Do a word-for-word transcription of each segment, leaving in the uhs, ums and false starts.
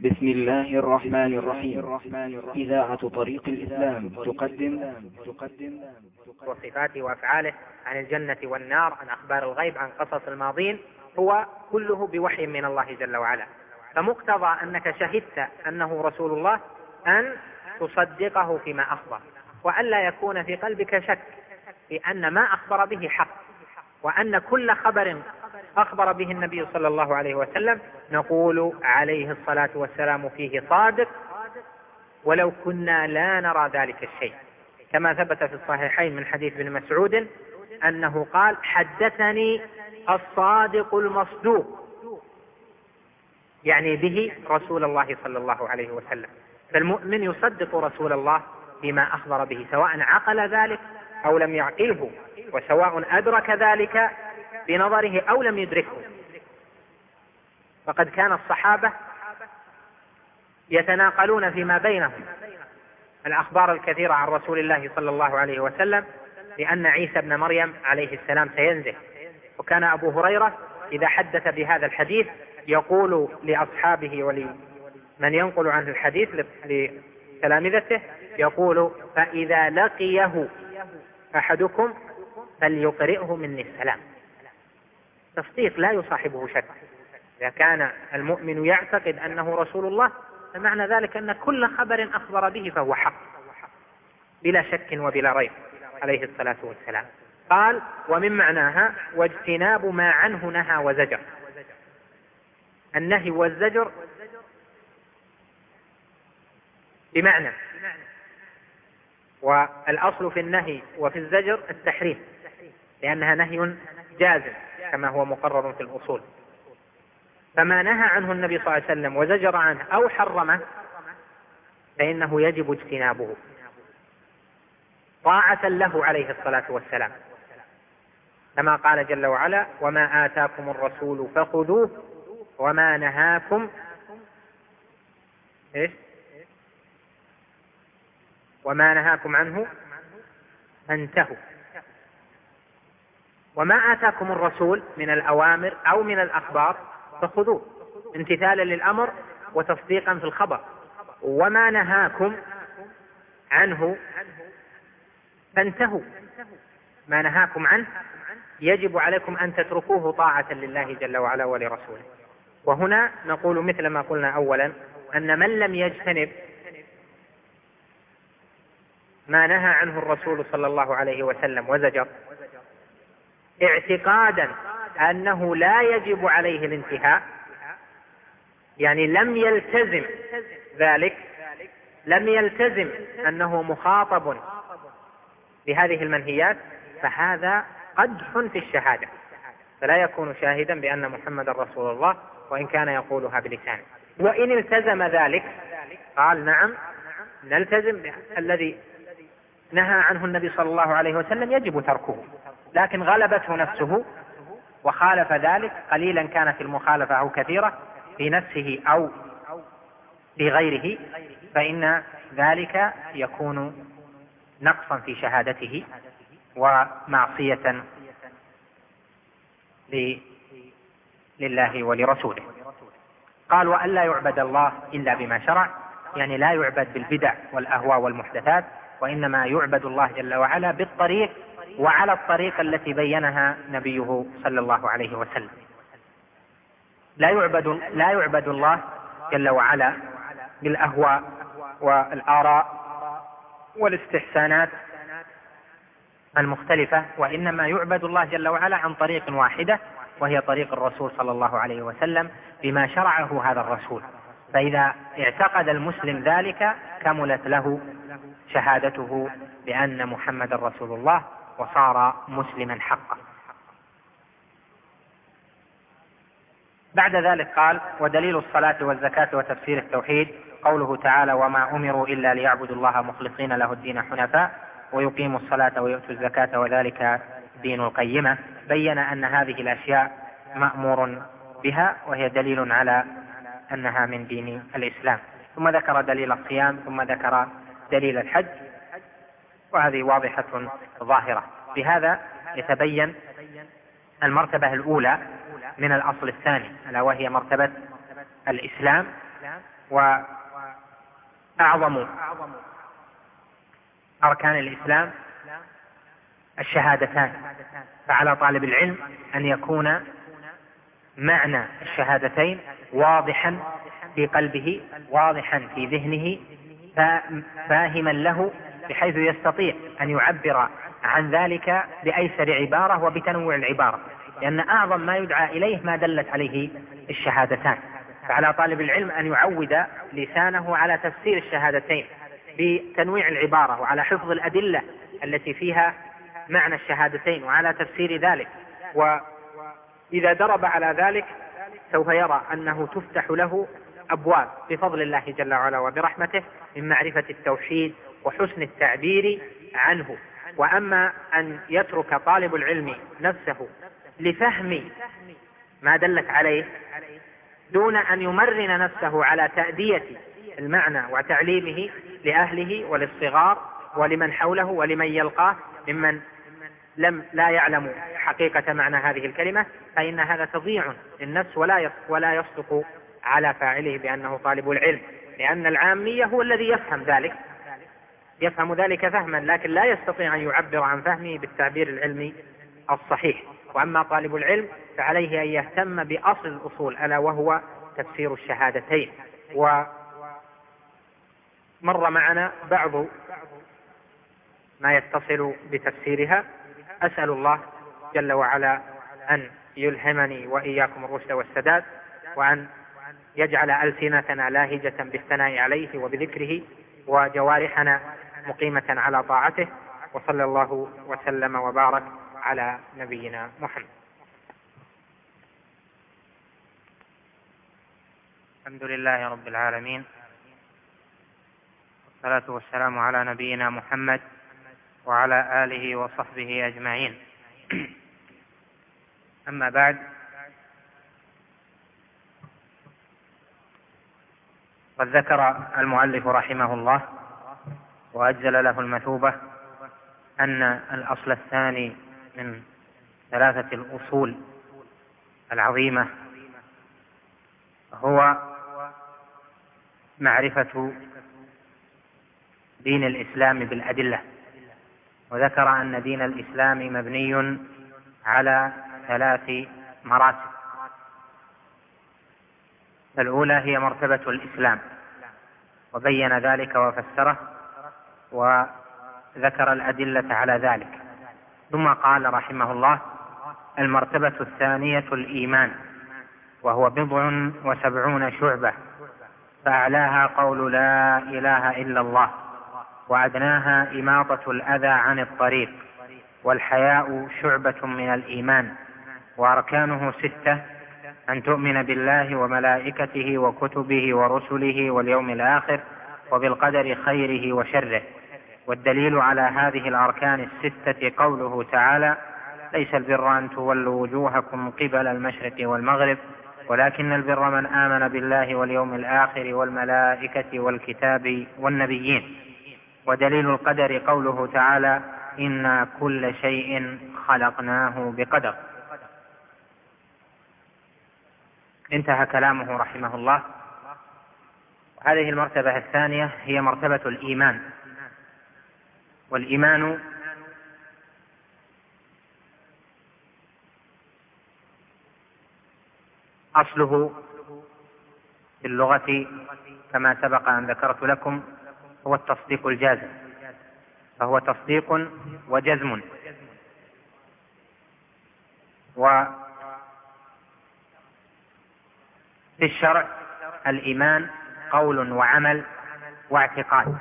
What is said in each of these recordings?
بسم الله الرحمن الرحيم. إذاعة طريق الإسلام تقدم وصفاته وأفعاله، عن الجنة والنار، عن أخبار الغيب، عن قصص الماضين، هو كله بوحي من الله جل وعلا. فمقتضى أنك شهدت أنه رسول الله أن تصدقه فيما أخبر، وألا يكون في قلبك شك بأن ما أخبر به حق، وأن كل خبر أخبر به النبي صلى الله عليه وسلم نقول عليه الصلاة والسلام فيه صادق، ولو كنا لا نرى ذلك الشيء، كما ثبت في الصحيحين من حديث ابن مسعود أنه قال: حدثني الصادق المصدوق، يعني به رسول الله صلى الله عليه وسلم. فالمؤمن يصدق رسول الله بما أخبر به، سواء عقل ذلك أو لم يعقله، وسواء أدرك ذلك بنظره أو لم يدركه. وقد كان الصحابة يتناقلون فيما بينهم الأخبار الكثيرة عن رسول الله صلى الله عليه وسلم لأن عيسى ابن مريم عليه السلام سينزل. وكان أبو هريرة إذا حدث بهذا الحديث يقول لأصحابه ولمن ينقل عنه الحديث لتلامذته، يقول: فإذا لقيه أحدكم فليقرئه مني السلام. تصديق لا يصاحبه شك. إذا كان المؤمن يعتقد أنه رسول الله فمعنى ذلك أن كل خبر أخبر به فهو حق بلا شك وبلا ريب عليه الصلاة والسلام. قال: ومن معناها واجتناب ما عنه نهى وزجر. النهي والزجر بمعنى، والأصل في النهي وفي الزجر التحريم، لأنها نهي جازم كما هو مقرر في الأصول. فما نهى عنه النبي صلى الله عليه وسلم وزجر عنه أو حرمه فإنه يجب اجتنابه طاعة له عليه الصلاة والسلام، كما قال جل وعلا: وما آتاكم الرسول فخذوه وما نهاكم إيه؟ وما نهاكم عنه فانتهوا. وما آتاكم الرسول من الأوامر أو من الأخبار فخذوه امتثالا للأمر وتصديقا في الخبر. وما نهاكم عنه فانتهوا، ما نهاكم عنه يجب عليكم أن تتركوه طاعة لله جل وعلا ولرسوله. وهنا نقول مثل ما قلنا أولا، أن من لم يجتنب ما نهى عنه الرسول صلى الله عليه وسلم وزجر اعتقادا أنه لا يجب عليه الانتهاء، يعني لم يلتزم ذلك، لم يلتزم أنه مخاطب بهذه المنهيات، فهذا قدح في الشهادة، فلا يكون شاهدا بأن محمد رسول الله وإن كان يقولها بلسانه. وإن التزم ذلك قال: نعم نلتزم الذي نهى عنه النبي صلى الله عليه وسلم يجب تركه، لكن غلبته نفسه وخالف ذلك، قليلا كانت المخالفة أو كثيرة في نفسه أو في غيره، فإن ذلك يكون نقصا في شهادته ومعصية لله ولرسوله. قال: وأن لا يعبد الله إلا بما شرع، يعني لا يعبد بالبدع والأهواء والمحدثات، وإنما يعبد الله جل وعلا بالطريق وعلى الطريقة التي بينها نبيه صلى الله عليه وسلم. لا يعبد, لا يعبد الله جل وعلا بالأهواء والآراء والاستحسانات المختلفة، وإنما يعبد الله جل وعلا عن طريق واحدة، وهي طريق الرسول صلى الله عليه وسلم بما شرعه هذا الرسول. فإذا اعتقد المسلم ذلك كملت له شهادته بأن محمد رسول الله وصار مسلما حقا. بعد ذلك قال: ودليل الصلاة والزكاة وتفسير التوحيد قوله تعالى: وما أمروا إلا ليعبدوا الله مخلصين له الدين حنفاء ويقيموا الصلاة ويؤتوا الزكاة وذلك دين القيمة. بين أن هذه الأشياء مأمور بها، وهي دليل على أنها من دين الإسلام. ثم ذكر دليل الصيام، ثم ذكر دليل الحج، وهذه واضحة ظاهرة. بهذا يتبين المرتبة الأولى من الأصل الثاني، ألا وهي مرتبة الإسلام، وأعظم أركان الإسلام الشهادتان، فعلى طالب العلم أن يكون معنى الشهادتين واضحا في قلبه، واضحا في ذهنه، فاهما له بحيث يستطيع أن يعبر عن ذلك بأيسر عبارة وبتنوع العبارة، لأن أعظم ما يدعى إليه ما دلت عليه الشهادتان. فعلى طالب العلم أن يعود لسانه على تفسير الشهادتين بتنويع العبارة، وعلى حفظ الأدلة التي فيها معنى الشهادتين وعلى تفسير ذلك. وإذا درب على ذلك سوف يرى أنه تفتح له أبواب بفضل الله جل وعلا وبرحمته من معرفة التوحيد وحسن التعبير عنه. وأما أن يترك طالب العلم نفسه لفهم ما دلت عليه دون أن يمرن نفسه على تأدية المعنى وتعليمه لأهله وللصغار ولمن حوله ولمن يلقاه ممن لم لا يعلم حقيقة معنى هذه الكلمة، فإن هذا تضييع للنفس ولا ولا يصدق على فاعله بأنه طالب العلم، لأن العامية هو الذي يفهم ذلك يفهم ذلك فهما، لكن لا يستطيع أن يعبر عن فهمه بالتعبير العلمي الصحيح. وأما طالب العلم فعليه أن يهتم بأصل الأصول، ألا وهو تفسير الشهادتين. ومر معنا بعض ما يتصل بتفسيرها. أسأل الله جل وعلا أن يلهمني وإياكم الرشد والسداد، وأن يجعل ألسنتنا لاهجة بالثناء عليه وبذكره، وجوارحنا مقيمة على طاعته، وصلى الله وسلم وبارك على نبينا محمد. الحمد لله رب العالمين، والصلاة والسلام على نبينا محمد وعلى آله وصحبه أجمعين. أما بعد، قد ذكر المؤلف رحمه الله وأجزل له المثوبة أن الأصل الثاني من ثلاثة الأصول العظيمة هو معرفة دين الإسلام بالأدلة، وذكر أن دين الإسلام مبني على ثلاث مراتب. الأولى هي مرتبة الإسلام، وبين ذلك وفسره وذكر الأدلة على ذلك. ثم قال رحمه الله: المرتبة الثانية الإيمان، وهو بضع وسبعون شعبة، فأعلاها قول لا إله إلا الله، وأدناها إماطة الأذى عن الطريق، والحياء شعبة من الإيمان، وأركانه ستة: أن تؤمن بالله وملائكته وكتبه ورسله واليوم الآخر وبالقدر خيره وشره. والدليل على هذه الأركان الستة قوله تعالى: ليس البر أن تولوا وجوهكم قبل المشرق والمغرب ولكن البر من آمن بالله واليوم الآخر والملائكة والكتاب والنبيين. ودليل القدر قوله تعالى: إنا كل شيء خلقناه بقدر. انتهى كلامه رحمه الله. هذه المرتبة الثانية هي مرتبة الإيمان. والإيمان أصله في اللغة كما سبق أن ذكرت لكم هو التصديق الجازم، فهو تصديق وجزم. وفي الشرع الإيمان قول وعمل واعتقاد،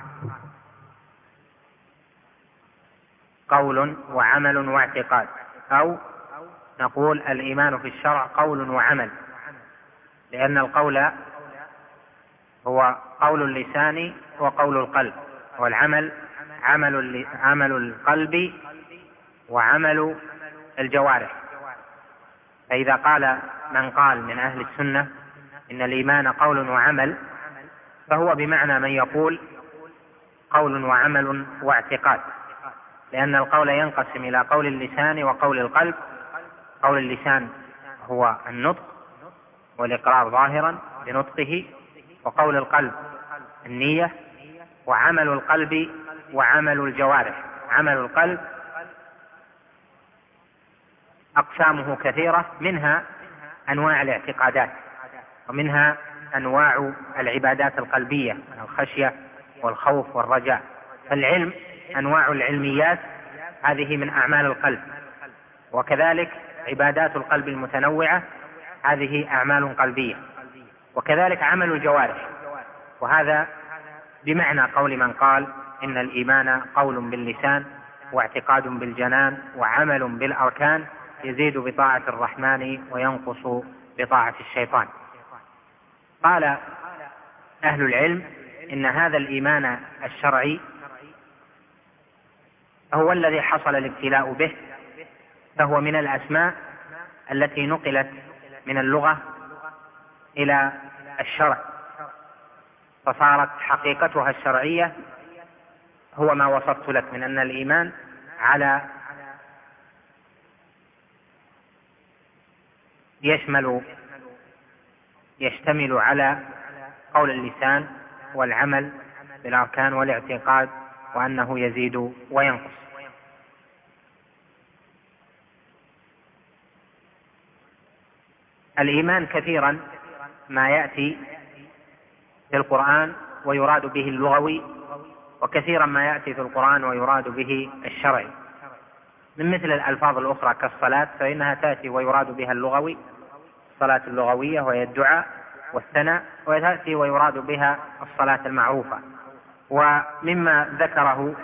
قول وعمل واعتقاد، أو نقول الإيمان في الشرع قول وعمل، لأن القول هو قول اللسان وقول القلب، والعمل عمل عمل القلب وعمل الجوارح. فإذا قال من قال من أهل السنة إن الإيمان قول وعمل، فهو بمعنى من يقول قول وعمل واعتقاد، لأن القول ينقسم إلى قول اللسان وقول القلب. قول اللسان هو النطق والإقرار ظاهرا بنطقه، وقول القلب النية، وعمل القلب وعمل الجوارح. عمل القلب أقسامه كثيرة، منها أنواع الاعتقادات، ومنها أنواع العبادات القلبية، الخشية والخوف والرجاء. فالعلم أنواع العلميات هذه من أعمال القلب، وكذلك عبادات القلب المتنوعة هذه أعمال قلبية، وكذلك عمل الجوارح، وهذا بمعنى قول من قال إن الإيمان قول باللسان واعتقاد بالجنان وعمل بالأركان، يزيد بطاعة الرحمن وينقص بطاعة الشيطان. قال أهل العلم إن هذا الإيمان الشرعي هو الذي حصل الابتلاء به، فهو من الأسماء التي نقلت من اللغة إلى الشرع، فصارت حقيقتها الشرعية هو ما وصفت لك من أن الإيمان على يشمل يشتمل على قول اللسان والعمل بالأركان والاعتقاد، وأنه يزيد وينقص. الإيمان كثيرا ما يأتي في القرآن ويراد به اللغوي، وكثيرا ما يأتي في القرآن ويراد به الشرعي، من مثل الألفاظ الأخرى كالصلاة فإنها تأتي ويراد بها اللغوي، الصلاة اللغوية وهي الدعاء والثناء، وتأتي ويراد بها الصلاة المعروفة. ومما ذكره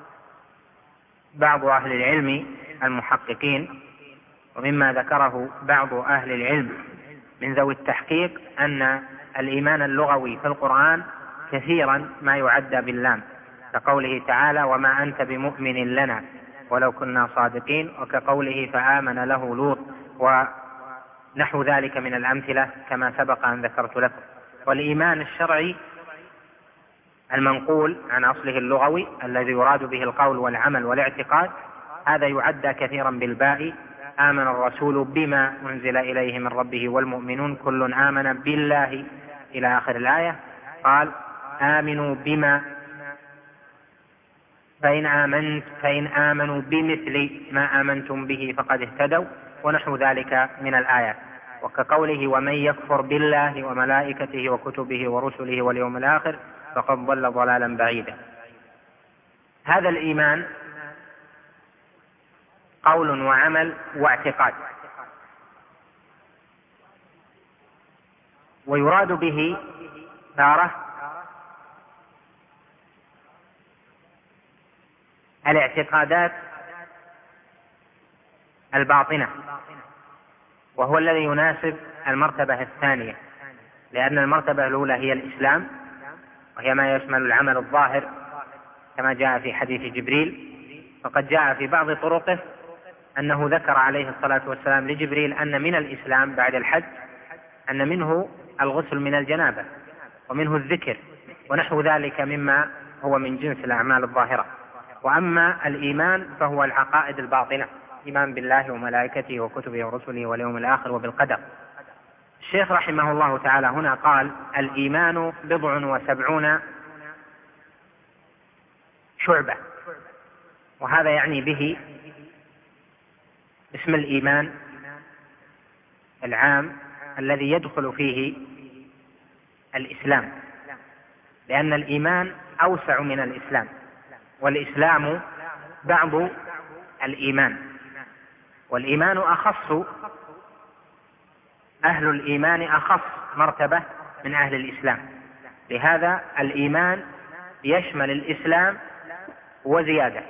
بعض أهل العلم المحققين، ومما ذكره بعض أهل العلم من ذوي التحقيق، أن الإيمان اللغوي في القرآن كثيرا ما يعدى باللام، كقوله تعالى وما أنت بمؤمن لنا ولو كنا صادقين، وكقوله فآمن له لوط، ونحو ذلك من الأمثلة كما سبق أن ذكرت لكم. والإيمان الشرعي المنقول عن أصله اللغوي الذي يراد به القول والعمل والاعتقاد، هذا يعدى كثيرا بالباء، آمن الرسول بما أنزل إليه من ربه والمؤمنون كل آمن بالله إلى آخر الآية. قال آمنوا بما فإن آمنت فإن آمنوا بمثل ما آمنتم به فقد اهتدوا، ونحو ذلك من الآيات. وكقوله ومن يكفر بالله وملائكته وكتبه ورسله واليوم الآخر فقد ضل ضلالا بعيدا. هذا الإيمان قول وعمل واعتقاد، ويراد به تارة الاعتقادات الباطنة، وهو الذي يناسب المرتبة الثانية، لأن المرتبة الأولى هي الإسلام، وهي ما يشمل العمل الظاهر كما جاء في حديث جبريل. فقد جاء في بعض طرقه أنه ذكر عليه الصلاة والسلام لجبريل أن من الإسلام بعد الحج أن منه الغسل من الجنابة، ومنه الذكر، ونحو ذلك مما هو من جنس الأعمال الظاهرة. وأما الإيمان فهو العقائد الباطنة، إيمان بالله وملائكته وكتبه ورسله واليوم الآخر وبالقدر. الشيخ رحمه الله تعالى هنا قال الإيمان بضع وسبعون شعبة، وهذا يعني به اسم الإيمان العام الذي يدخل فيه الإسلام، لأن الإيمان أوسع من الإسلام، والإسلام بعض الإيمان، والإيمان أخص، أهل الإيمان أخص مرتبة من أهل الإسلام. لهذا الإيمان يشمل الإسلام وزيادة.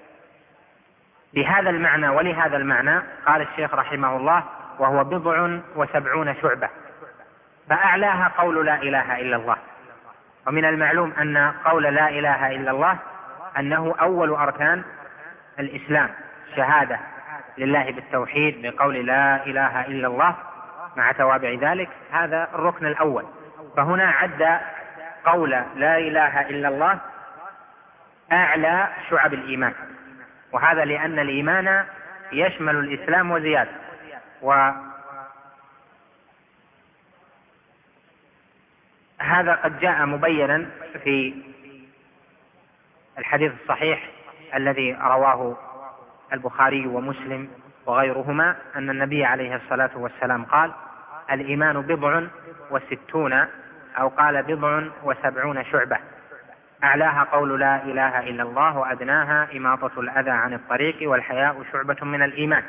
بهذا المعنى ولهذا المعنى قال الشيخ رحمه الله وهو بضع وسبعون شعبة، فأعلاها قول لا إله إلا الله. ومن المعلوم أن قول لا إله إلا الله أنه أول أركان الإسلام، شهادة لله بالتوحيد بقول لا إله إلا الله مع توابع ذلك، هذا الركن الأول. فهنا عد قول لا إله إلا الله أعلى شعب الإيمان، وهذا لأن الإيمان يشمل الإسلام وزيادة. وهذا هذا قد جاء مبينا في الحديث الصحيح الذي رواه البخاري ومسلم وغيرهما أن النبي عليه الصلاة والسلام قال: الإيمان بضع وستون، أو قال بضع وسبعون شعبة، أعلاها قول لا إله إلا الله، وأدناها إماطة الأذى عن الطريق، والحياء شعبة من الإيمان.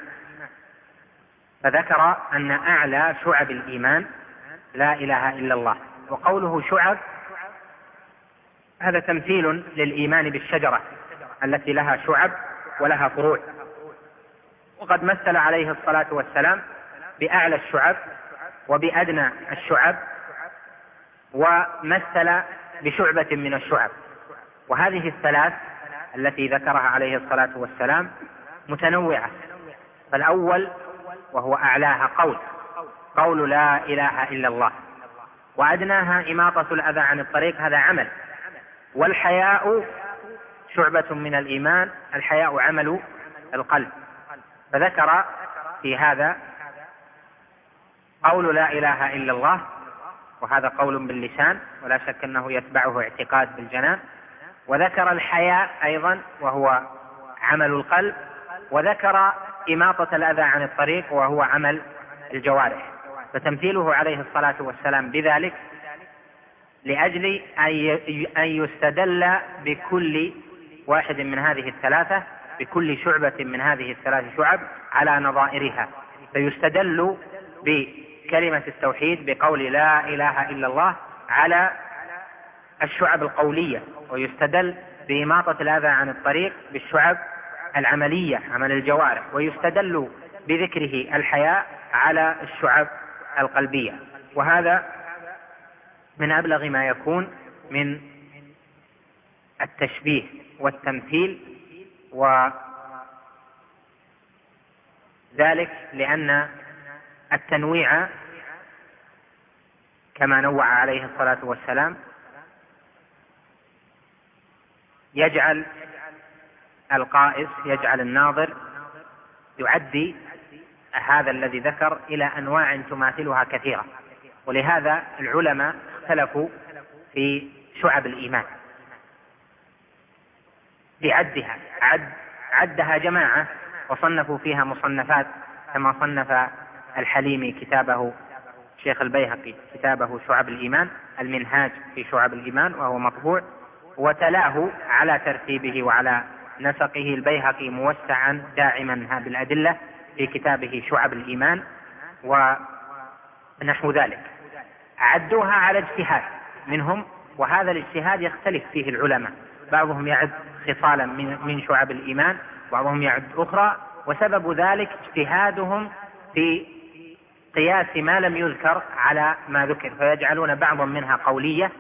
فذكر أن أعلى شعب الإيمان لا إله إلا الله. وقوله شعب هذا تمثيل للإيمان بالشجرة التي لها شعب ولها فروع، وقد مثل عليه الصلاة والسلام بأعلى الشعب وبأدنى الشعب، ومثل بشعبة من الشعب. وهذه الثلاث التي ذكرها عليه الصلاة والسلام متنوعة. فالأول وهو أعلاها قول قول لا إله إلا الله، وأدناها إماطة الأذى عن الطريق، هذا عمل. والحياء شعبة من الإيمان، الحياء عمل القلب. فذكر في هذا قول لا إله إلا الله، وهذا قول باللسان ولا شك أنه يتبعه اعتقاد بالجنان. وذكر الحياء أيضا وهو عمل القلب، وذكر إماطة الأذى عن الطريق وهو عمل الجوارح. فتمثيله عليه الصلاة والسلام بذلك لأجل أن يستدل بكل واحد من هذه الثلاثة، بكل شعبة من هذه الثلاث شعب على نظائرها. فيستدل بكلمة التوحيد بقول لا إله إلا الله على الشعب القولية، ويستدل بإماطة الأذى عن الطريق بالشعب العملية عمل الجوارح، ويستدل بذكره الحياء على الشعب القلبية. وهذا من أبلغ ما يكون من التشبيه والتمثيل، وذلك لأن التنويع كما نوع عليه الصلاة والسلام يجعل القائس، يجعل الناظر يعدي هذا الذي ذكر إلى أنواع تماثلها كثيرة. ولهذا العلماء اختلفوا في شعب الإيمان بعدها، عد عدها جماعة وصنفوا فيها مصنفات، كما صنف الحليمي كتابه شيخ البيهقي كتابه شعب الإيمان، المنهاج في شعب الإيمان، وهو مطبوع، وتلاه على ترتيبه وعلى نسقه البيهقي موسعا داعما بالأدلة في كتابه شعب الإيمان ونحو ذلك. عدوها على اجتهاد منهم، وهذا الاجتهاد يختلف فيه العلماء، بعضهم يعد خصالا من شعب الإيمان، بعضهم يعد أخرى، وسبب ذلك اجتهادهم في قياس ما لم يذكر على ما ذكر، فيجعلون بعضا منها قولية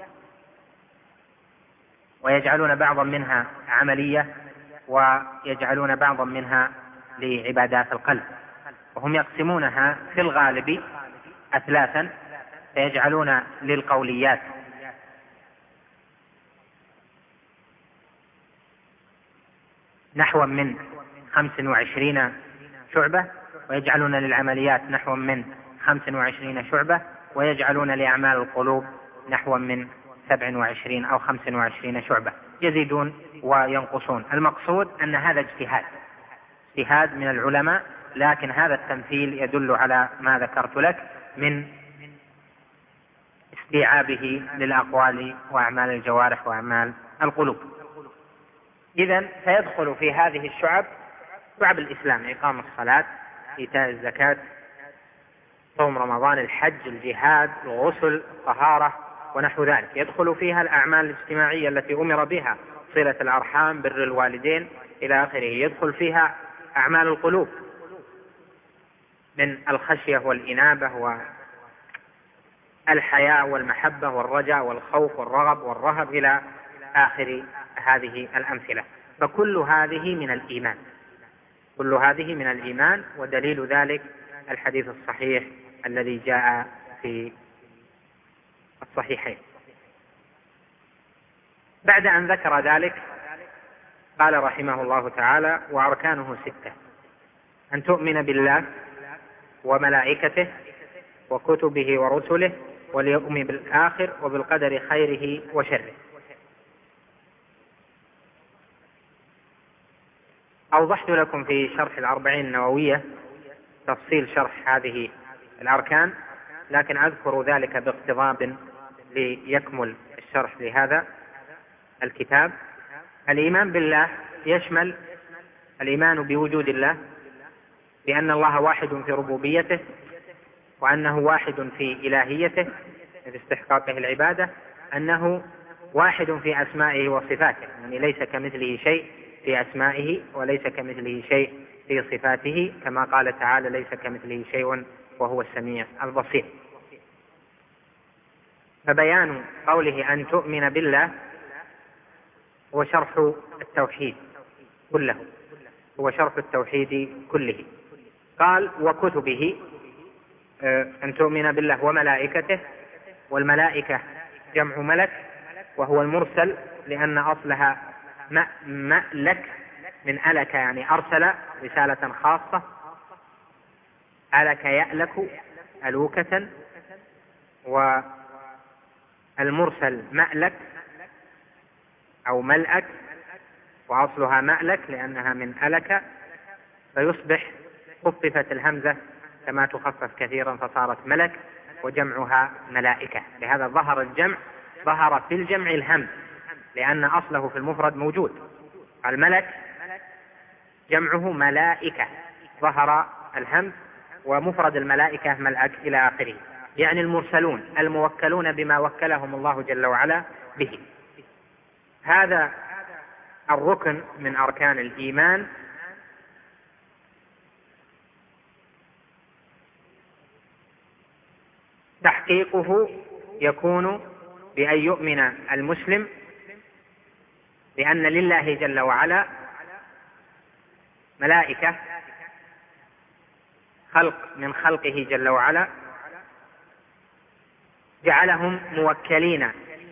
ويجعلون بعضا منها عملية ويجعلون بعضا منها لعبادات القلب. وهم يقسمونها في الغالب أثلاثا، فيجعلون للقوليات نحو من خمس وعشرين شعبة، ويجعلون للعمليات نحو من خمس وعشرين شعبة، ويجعلون لأعمال القلوب نحو من سبع وعشرين أو خمس وعشرين شعبة، يزيدون وينقصون. المقصود أن هذا اجتهاد اجتهاد من العلماء، لكن هذا التمثيل يدل على ما ذكرت لك من استيعابه للأقوال وأعمال الجوارح وأعمال القلوب. إذن فيدخل في هذه الشعب شعب الإسلام: إقام الصلاة، إيتاء الزكاة، صوم رمضان، الحج، الجهاد، الغسل، الطهارة ونحو ذلك. يدخل فيها الأعمال الاجتماعية التي أمر بها، صلة الأرحام، بر الوالدين إلى آخره. يدخل فيها أعمال القلوب من الخشية والإنابة والحياء والمحبة والرجاء والخوف والرغب والرهب إلى آخر هذه الأمثلة. فكل هذه من الإيمان، كل هذه من الإيمان، ودليل ذلك الحديث الصحيح الذي جاء في الصحيحين. بعد أن ذكر ذلك قال رحمه الله تعالى: وأركانه ستة: أن تؤمن بالله وملائكته وكتبه ورسله واليوم بالآخر وبالقدر خيره وشره. أوضحت لكم في شرح الأربعين النووية تفصيل شرح هذه الأركان، لكن أذكر ذلك باقتضاب ليكمل الشرح لهذا الكتاب. الإيمان بالله يشمل الإيمان بوجود الله، بأن الله واحد في ربوبيته، وأنه واحد في إلهيته في استحقاقه العبادة، أنه واحد في أسمائه وصفاته، يعني ليس كمثله شيء في أسمائه وليس كمثله شيء في صفاته، كما قال تعالى ليس كمثله شيء وهو السميع البصير. فبيان قوله أن تؤمن بالله هو شرح التوحيد كله، هو شرح التوحيد كله. قال وكتبه، أن تؤمن بالله وملائكته، والملائكة جمع ملك وهو المرسل، لأن أصلها مألك من ألك يعني أرسل رسالة خاصة، ألك يألك ألوكة، والمرسل مألك أو ملأك، وأصلها مألك لأنها من ألك، فيصبح خففت الهمزة كما تخفف كثيرا فصارت ملك، وجمعها ملائكة. لهذا ظهر الجمع، ظهر في الجمع الهمز لأن أصله في المفرد موجود. الملك جمعه ملائكة، ظهر الهمز، ومفرد الملائكة ملأك إلى آخره، يعني المرسلون الموكلون بما وكلهم الله جل وعلا به. هذا الركن من أركان الإيمان تحقيقه يكون بأن يؤمن المسلم بأن لله جل وعلا ملائكة خلق من خلقه جل وعلا، جعلهم موكلين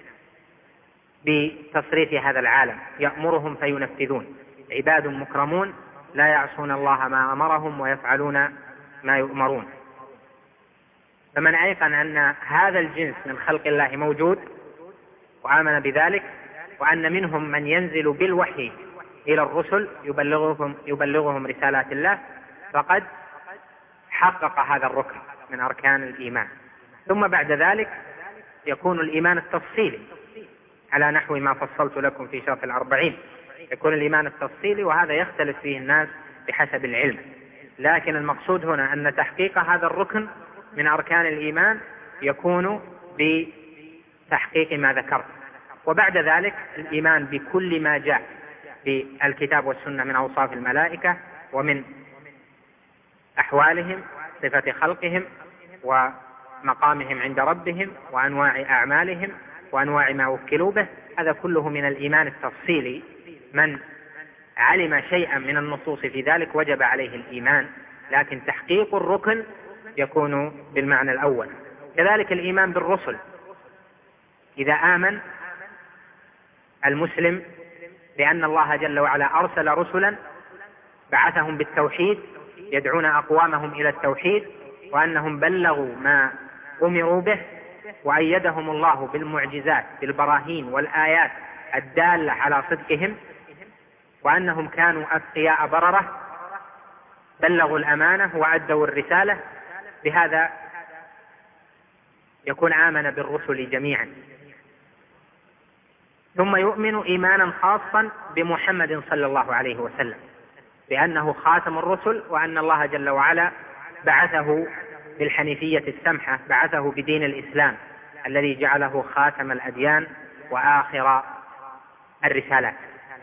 بتصريف هذا العالم، يأمرهم فينفذون، عباد مكرمون لا يعصون الله ما أمرهم ويفعلون ما يؤمرون. فمن أيقن أن هذا الجنس من خلق الله موجود وآمن بذلك، وأن منهم من ينزل بالوحي إلى الرسل يبلغهم, يبلغهم رسالات الله، فقد حقق هذا الركن من أركان الإيمان. ثم بعد ذلك يكون الإيمان التفصيلي على نحو ما فصلت لكم في شرح الأربعين، يكون الإيمان التفصيلي، وهذا يختلف فيه الناس بحسب العلم، لكن المقصود هنا أن تحقيق هذا الركن من أركان الإيمان يكون بتحقيق ما ذكرت. وبعد ذلك الإيمان بكل ما جاء في الكتاب والسنة من أوصاف الملائكة ومن أحوالهم، صفة خلقهم ومقامهم عند ربهم وأنواع أعمالهم وأنواع ما وكلوا به، هذا كله من الإيمان التفصيلي. من علم شيئا من النصوص في ذلك وجب عليه الإيمان، لكن تحقيق الركن يكون بالمعنى الأول. كذلك الإيمان بالرسل، إذا آمن المسلم بأن الله جل وعلا أرسل رسلا بعثهم بالتوحيد يدعون أقوامهم إلى التوحيد، وأنهم بلغوا ما أمروا به، وأيدهم الله بالمعجزات بالبراهين والآيات الدالة على صدقهم، وأنهم كانوا أتقياء بررة بلغوا الأمانة وأدوا الرسالة، بهذا يكون آمن بالرسل جميعا. ثم يؤمن إيمانا خاصا بمحمد صلى الله عليه وسلم بأنه خاتم الرسل، وأن الله جل وعلا بعثه بالحنيفية السمحة، بعثه بدين الإسلام الذي جعله خاتم الأديان وآخر الرسالات.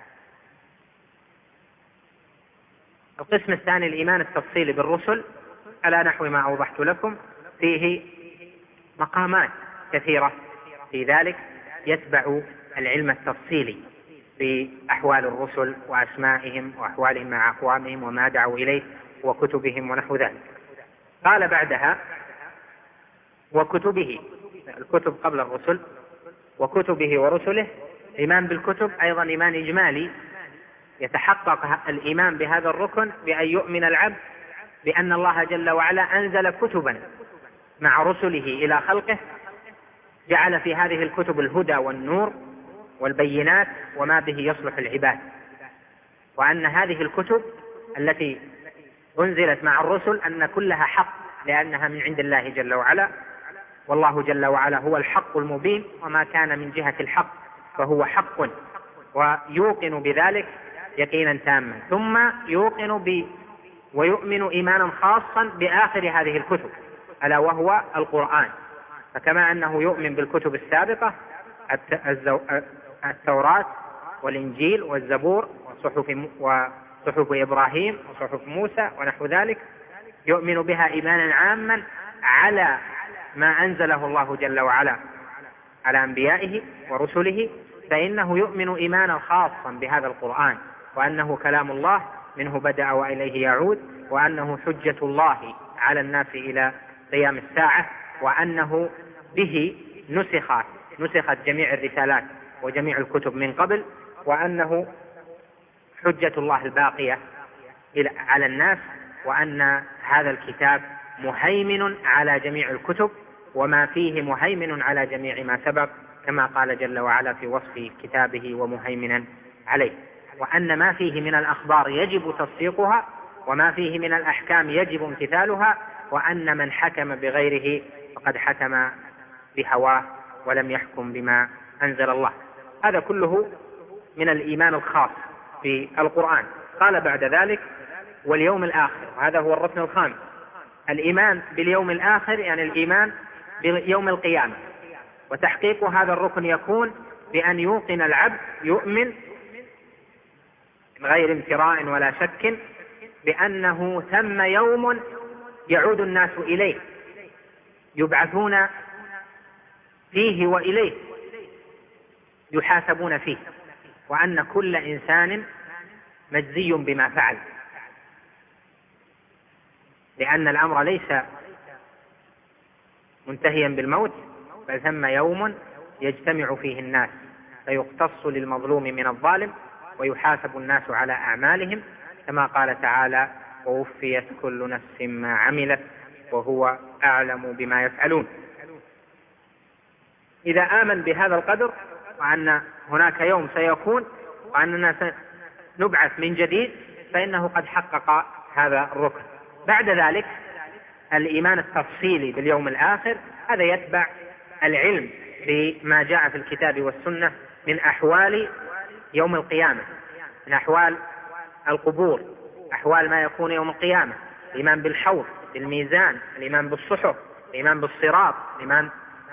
القسم الثاني الإيمان التفصيلي بالرسل على نحو ما أوضحت لكم، فيه مقامات كثيرة في ذلك يتبع العلم التفصيلي بأحوال الرسل وأسمائهم وأحوالهم مع أقوامهم وما دعوا إليه وكتبهم ونحو ذلك. قال بعدها وكتبه، الكتب قبل الرسل، وكتبه ورسله. إيمان بالكتب أيضا إيمان إجمالي، يتحقق الإيمان بهذا الركن بأن يؤمن العبد بأن الله جل وعلا أنزل كتبا مع رسله إلى خلقه جعل في هذه الكتب الهدى والنور والبينات وما به يصلح العباد، وأن هذه الكتب التي أنزلت مع الرسل أن كلها حق لأنها من عند الله جل وعلا، والله جل وعلا هو الحق المبين، وما كان من جهة الحق فهو حق، ويوقن بذلك يقينا تاما. ثم يوقن ب ويؤمن إيمانا خاصا بآخر هذه الكتب ألا وهو القرآن، فكما أنه يؤمن بالكتب السابقة التوراة والإنجيل والزبور وصحف وصحف إبراهيم وصحف موسى ونحو ذلك، يؤمن بها إيمانا عاما على ما أنزله الله جل وعلا على أنبيائه ورسله، فإنه يؤمن إيمانا خاصا بهذا القرآن، وأنه كلام الله منه بدأ وإليه يعود، وأنه حجة الله على الناس إلى قيام الساعة، وأنه به نسخت نسخت جميع الرسالات وجميع الكتب من قبل، وأنه حجة الله الباقية على الناس، وأن هذا الكتاب مهيمن على جميع الكتب وما فيه مهيمن على جميع ما سبق، كما قال جل وعلا في وصف كتابه ومهيمنا عليه، وأن ما فيه من الأخبار يجب تصديقها، وما فيه من الأحكام يجب امتثالها، وأن من حكم بغيره فقد حكم بهواه ولم يحكم بما أنزل الله. هذا كله من الإيمان الخاص بالقرآن. قال بعد ذلك واليوم الآخر، وهذا هو الركن الخامس، الإيمان باليوم الآخر يعني الإيمان بيوم القيامة. وتحقيق هذا الركن يكون بأن يوقن العبد، يؤمن من غير امتراء ولا شك بأنه ثم يوم يعود الناس إليه يبعثون فيه وإليه يحاسبون فيه، وأن كل إنسان مجزي بما فعل، لأن الأمر ليس منتهيا بالموت، بل ثم يوم يجتمع فيه الناس فيقتص للمظلوم من الظالم ويحاسب الناس على أعمالهم، كما قال تعالى ووفيت كل نفس ما عملت وهو أعلم بما يفعلون. إذا آمن بهذا القدر وأن هناك يوم سيكون وأننا سنبعث من جديد، فإنه قد حقق هذا الركن. بعد ذلك الإيمان التفصيلي باليوم الآخر، هذا يتبع العلم بما جاء في الكتاب والسنة من أحوال يوم القيامة، من أحوال القبور، أحوال ما يكون يوم القيامة، الإيمان بالحوض، بالميزان، الإيمان بالصحف، الإيمان بالصراط، الإيمان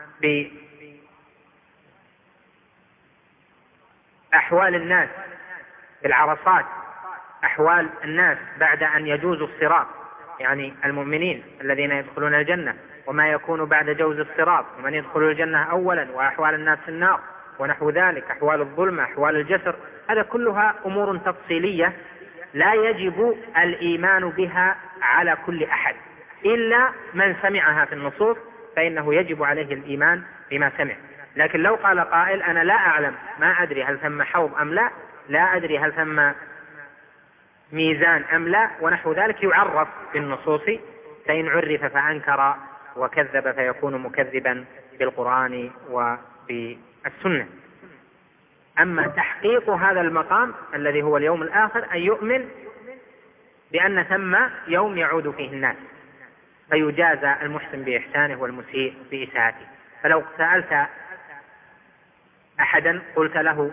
بأحوال الناس بالعرصات، أحوال الناس بعد أن يجوزوا الصراط، يعني المؤمنين الذين يدخلون الجنة، وما يكون بعد جوز الصراط، ومن يدخل الجنة أولا، وأحوال الناس في النار ونحو ذلك، أحوال الظلمة، أحوال الجسر، هذا كلها أمور تفصيلية لا يجب الإيمان بها على كل أحد إلا من سمعها في النصوص، فإنه يجب عليه الإيمان بما سمع. لكن لو قال قائل أنا لا أعلم، ما أدري هل ثم حوض أم لا، لا أدري هل ثم ميزان أم لا ونحو ذلك، يعرف في النصوص، فإن عرف فأنكر وكذب فيكون مكذبا بالقرآن وبالسنة. أما تحقيق هذا المقام الذي هو اليوم الآخر أن يؤمن بأن ثم يوم يعود فيه الناس فيجازى المحسن بإحسانه والمسيء بإساءته. فلو سألت أحدا قلت له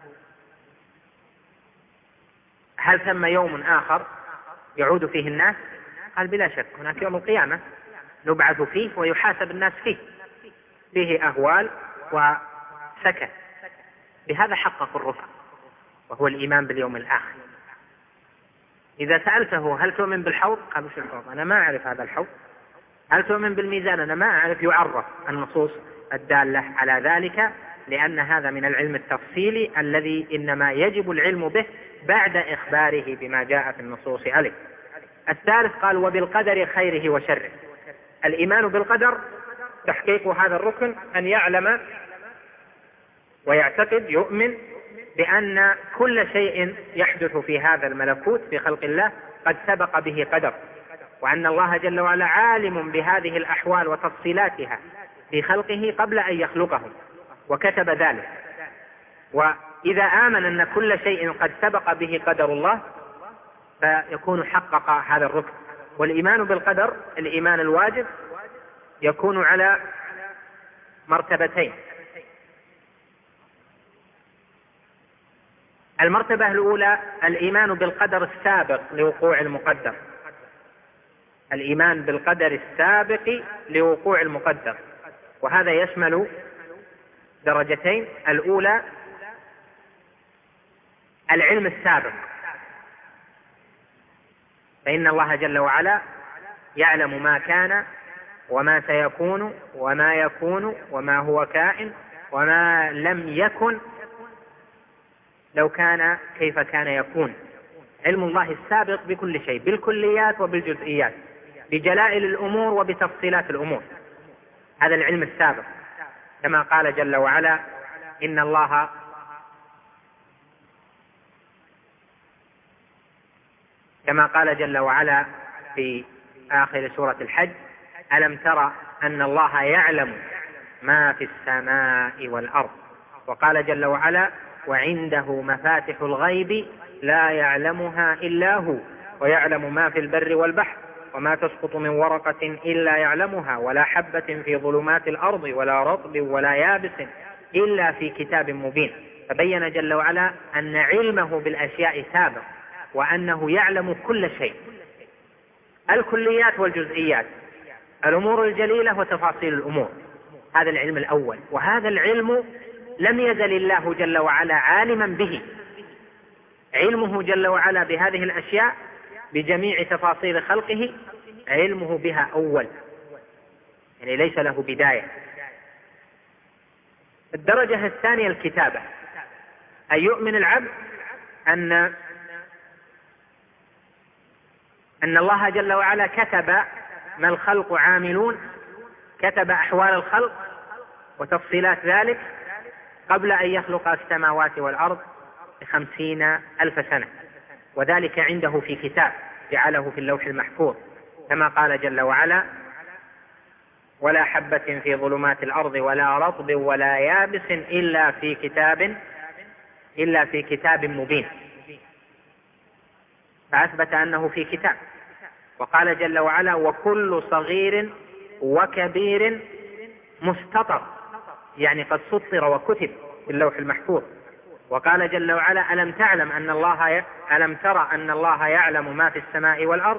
هل ثم يوم آخر يعود فيه الناس؟ قال بلا شك هناك يوم القيامة نبعث فيه ويحاسب الناس فيه، فيه أهوال وسكت. بهذا حقق الركن وهو الإيمان باليوم الآخر. إذا سألته هل تؤمن بالحوض؟ قال وش الحوض؟ أنا ما أعرف هذا الحوض. هل تؤمن بالميزان؟ أنا ما أعرف. يعرف النصوص الدالة على ذلك، لأن هذا من العلم التفصيلي الذي إنما يجب العلم به بعد إخباره بما جاء في النصوص عليه. الثالث قال وبالقدر خيره وشره. الإيمان بالقدر تحقيق هذا الركن أن يعلم ويعتقد، يؤمن بأن كل شيء يحدث في هذا الملكوت في خلق الله قد سبق به قدر، وأن الله جل وعلا عالم بهذه الأحوال وتفصيلاتها في خلقه قبل أن يخلقهم وكتب ذلك. وإذا آمن أن كل شيء قد سبق به قدر الله فيكون حقق هذا الركن. والإيمان بالقدر الإيمان الواجب يكون على مرتبتين. المرتبة الأولى الإيمان بالقدر السابق لوقوع المقدر، الإيمان بالقدر السابق لوقوع المقدر، وهذا يشمل درجتين. الأولى العلم السابق، فإن الله جل وعلا يعلم ما كان وما سيكون وما يكون وما هو كائن وما لم يكن لو كان كيف كان يكون. علم الله السابق بكل شيء، بالكليات وبالجزئيات، بجلائل الأمور وبتفصيلات الأمور. هذا العلم السابق، كما قال جل وعلا إن الله كما قال جل وعلا في آخر سورة الحج ألم تر أن الله يعلم ما في السماء والأرض. وقال جل وعلا وعنده مفاتح الغيب لا يعلمها إلا هو ويعلم ما في البر والبحر وما تسقط من ورقة إلا يعلمها ولا حبة في ظلمات الأرض ولا رطب ولا يابس إلا في كتاب مبين. فبين جل وعلا أن علمه بالأشياء سابق، وأنه يعلم كل شيء، الكليات والجزئيات، الأمور الجليلة وتفاصيل الأمور. هذا العلم الأول، وهذا العلم لم يزل الله جل وعلا عالما به. علمه جل وعلا بهذه الأشياء بجميع تفاصيل خلقه علمه بها أول، يعني ليس له بداية. الدرجة الثانية الكتابة، أن يؤمن العبد أن أن الله جل وعلا كتب ما الخلق عاملون، كتب أحوال الخلق وتفصيلات ذلك قبل أن يخلق السماوات والأرض بخمسين ألف سنة، وذلك عنده في كتاب جعله في اللوح المحفوظ، كما قال جل وعلا ولا حبة في ظلمات الأرض ولا رطب ولا يابس إلا في كتاب إلا في كتاب مبين. فأثبت أنه في كتاب. وقال جل وعلا وكل صغير وكبير مستطر، يعني قد سطر وكتب في اللوح المحفوظ. وقال جل وعلا ألم تعلم أن الله ي... ألم ترى أن الله يعلم ما في السماء والأرض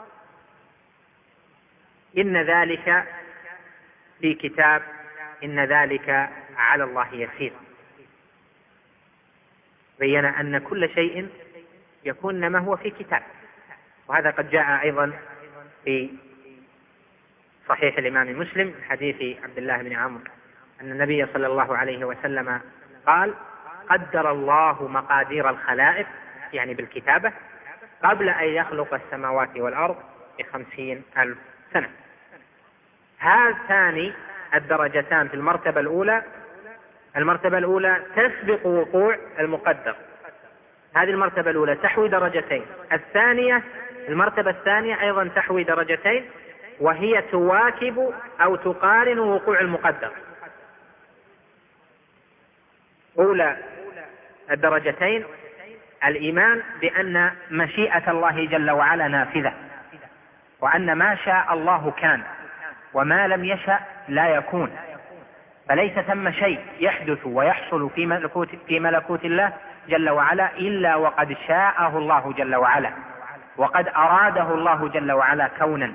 إن ذلك في كتاب إن ذلك على الله يسير. بين أن كل شيء يكون ما هو في كتاب. وهذا قد جاء أيضا في صحيح الإمام مسلم حديث عبد الله بن عمرو أن النبي صلى الله عليه وسلم قال قدر الله مقادير الخلائق، يعني بالكتابة، قبل أن يخلق السماوات والأرض بخمسين ألف سنة. هاتان الدرجتان في المرتبة الأولى، المرتبة الأولى تسبق وقوع المقدر، هذه المرتبة الأولى تحوي درجتين. الثانية المرتبة الثانية أيضا تحوي درجتين، وهي تواكب أو تقارن وقوع المقدر. أولى الدرجتين الإيمان بأن مشيئة الله جل وعلا نافذة، وأن ما شاء الله كان وما لم يشأ لا يكون، فليس ثم شيء يحدث ويحصل في ملكوت, في ملكوت الله جل وعلا إلا وقد شاءه الله جل وعلا، وقد أراده الله جل وعلا كونا،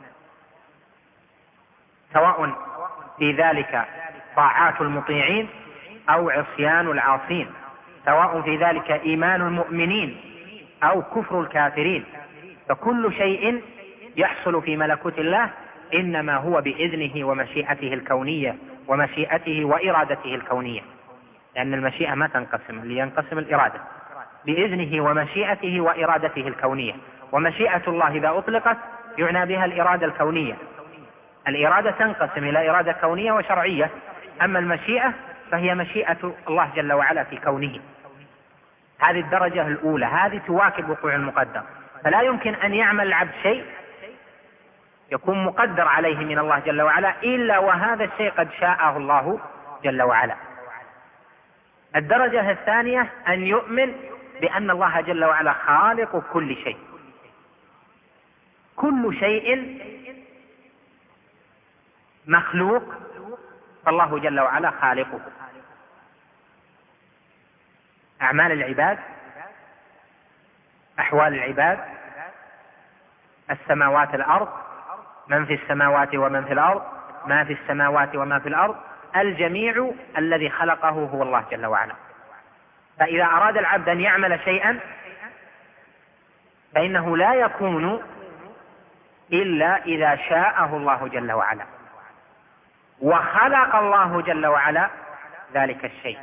سواء في ذلك طاعات المطيعين أو عصيان العاصين، سواء في ذلك إيمان المؤمنين أو كفر الكافرين. فكل شيء يحصل في ملكوت الله إنما هو بإذنه ومشيئته الكونية ومشيئته وإرادته الكونية، لأن المشيئة ما تنقسم، اللي ينقسم الإرادة، بإذنه ومشيئته وإرادته الكونية. ومشيئة الله إذا أطلقت يعنى بها الإرادة الكونية. الإرادة تنقسم إلى إرادة كونية وشرعية، أما المشيئة فهي مشيئة الله جل وعلا في كونه. هذه الدرجة الأولى، هذه تواكب وقوع المقدر. فلا يمكن أن يعمل العبد شيء يكون مقدر عليه من الله جل وعلا إلا وهذا الشيء قد شاءه الله جل وعلا. الدرجة الثانية أن يؤمن بأن الله جل وعلا خالق كل شيء، كل شيء مخلوق فالله جل وعلا خالقه. أعمال العباد، أحوال العباد، السماوات الأرض، من في السماوات ومن في الأرض، ما في السماوات وما في الأرض، الجميع الذي خلقه هو الله جل وعلا. فإذا أراد العبد أن يعمل شيئا فإنه لا يكون إلا إذا شاءه الله جل وعلا، وخلق الله جل وعلا ذلك الشيء.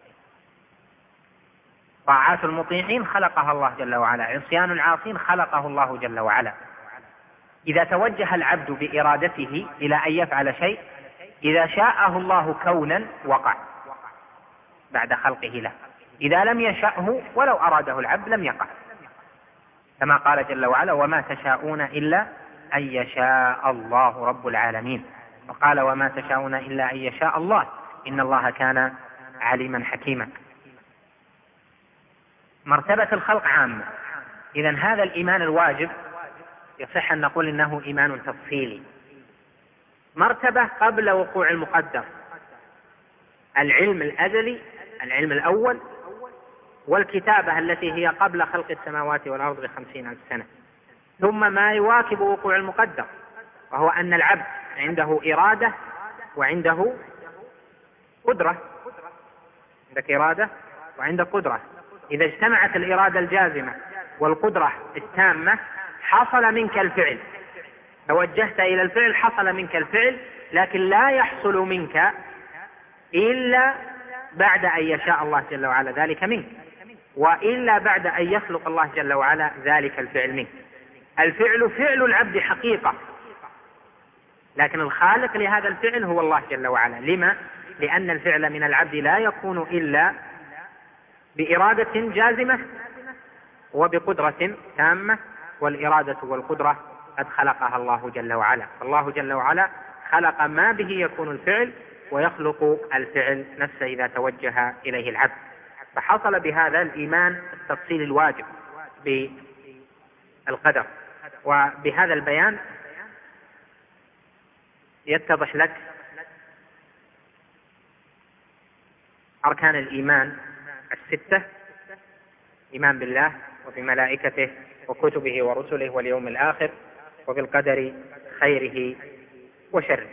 طاعات المطيعين خلقها الله جل وعلا، عصيان العاصين خلقه الله جل وعلا. إذا توجه العبد بإرادته إلى أن يفعل شيء، إذا شاءه الله كونا وقع بعد خلقه له، إذا لم يشأه ولو أراده العبد لم يقع، كما قال جل وعلا: وما تشاءون إلا أن يشاء الله رب العالمين. وقال: وما تشاءون إلا أن يشاء الله إن الله كان عليما حكيما. مرتبة الخلق عامة. إذن هذا الإيمان الواجب يصح أن نقول إنه إيمان تفصيلي. مرتبة قبل وقوع المقدر، العلم الأزلي، العلم الأول، والكتابة التي هي قبل خلق السماوات والأرض بخمسين ألف سنة. ثم ما يواكب وقوع المقدر، وهو أن العبد عنده إرادة وعنده قدرة. عندك إرادة وعندك قدرة. إذا اجتمعت الإرادة الجازمة والقدرة التامة حصل منك الفعل، توجهت إلى الفعل حصل منك الفعل، لكن لا يحصل منك إلا بعد أن يشاء الله جل وعلا ذلك منك، وإلا بعد أن يخلق الله جل وعلا ذلك الفعل منك. الفعل فعل العبد حقيقة، لكن الخالق لهذا الفعل هو الله جل وعلا. لما؟ لأن الفعل من العبد لا يكون إلا بإرادة جازمة وبقدرة تامة، والإرادة والقدرة قد خلقها الله جل وعلا. الله جل وعلا خلق ما به يكون الفعل، ويخلق الفعل نفسه إذا توجه إليه العبد. فحصل بهذا الإيمان التفصيل الواجب بالقدر. وبهذا البيان يتضح لك أركان الإيمان الستة: إيمان بالله وبملائكته وكتبه ورسله واليوم الآخر وبالقدر خيره وشره.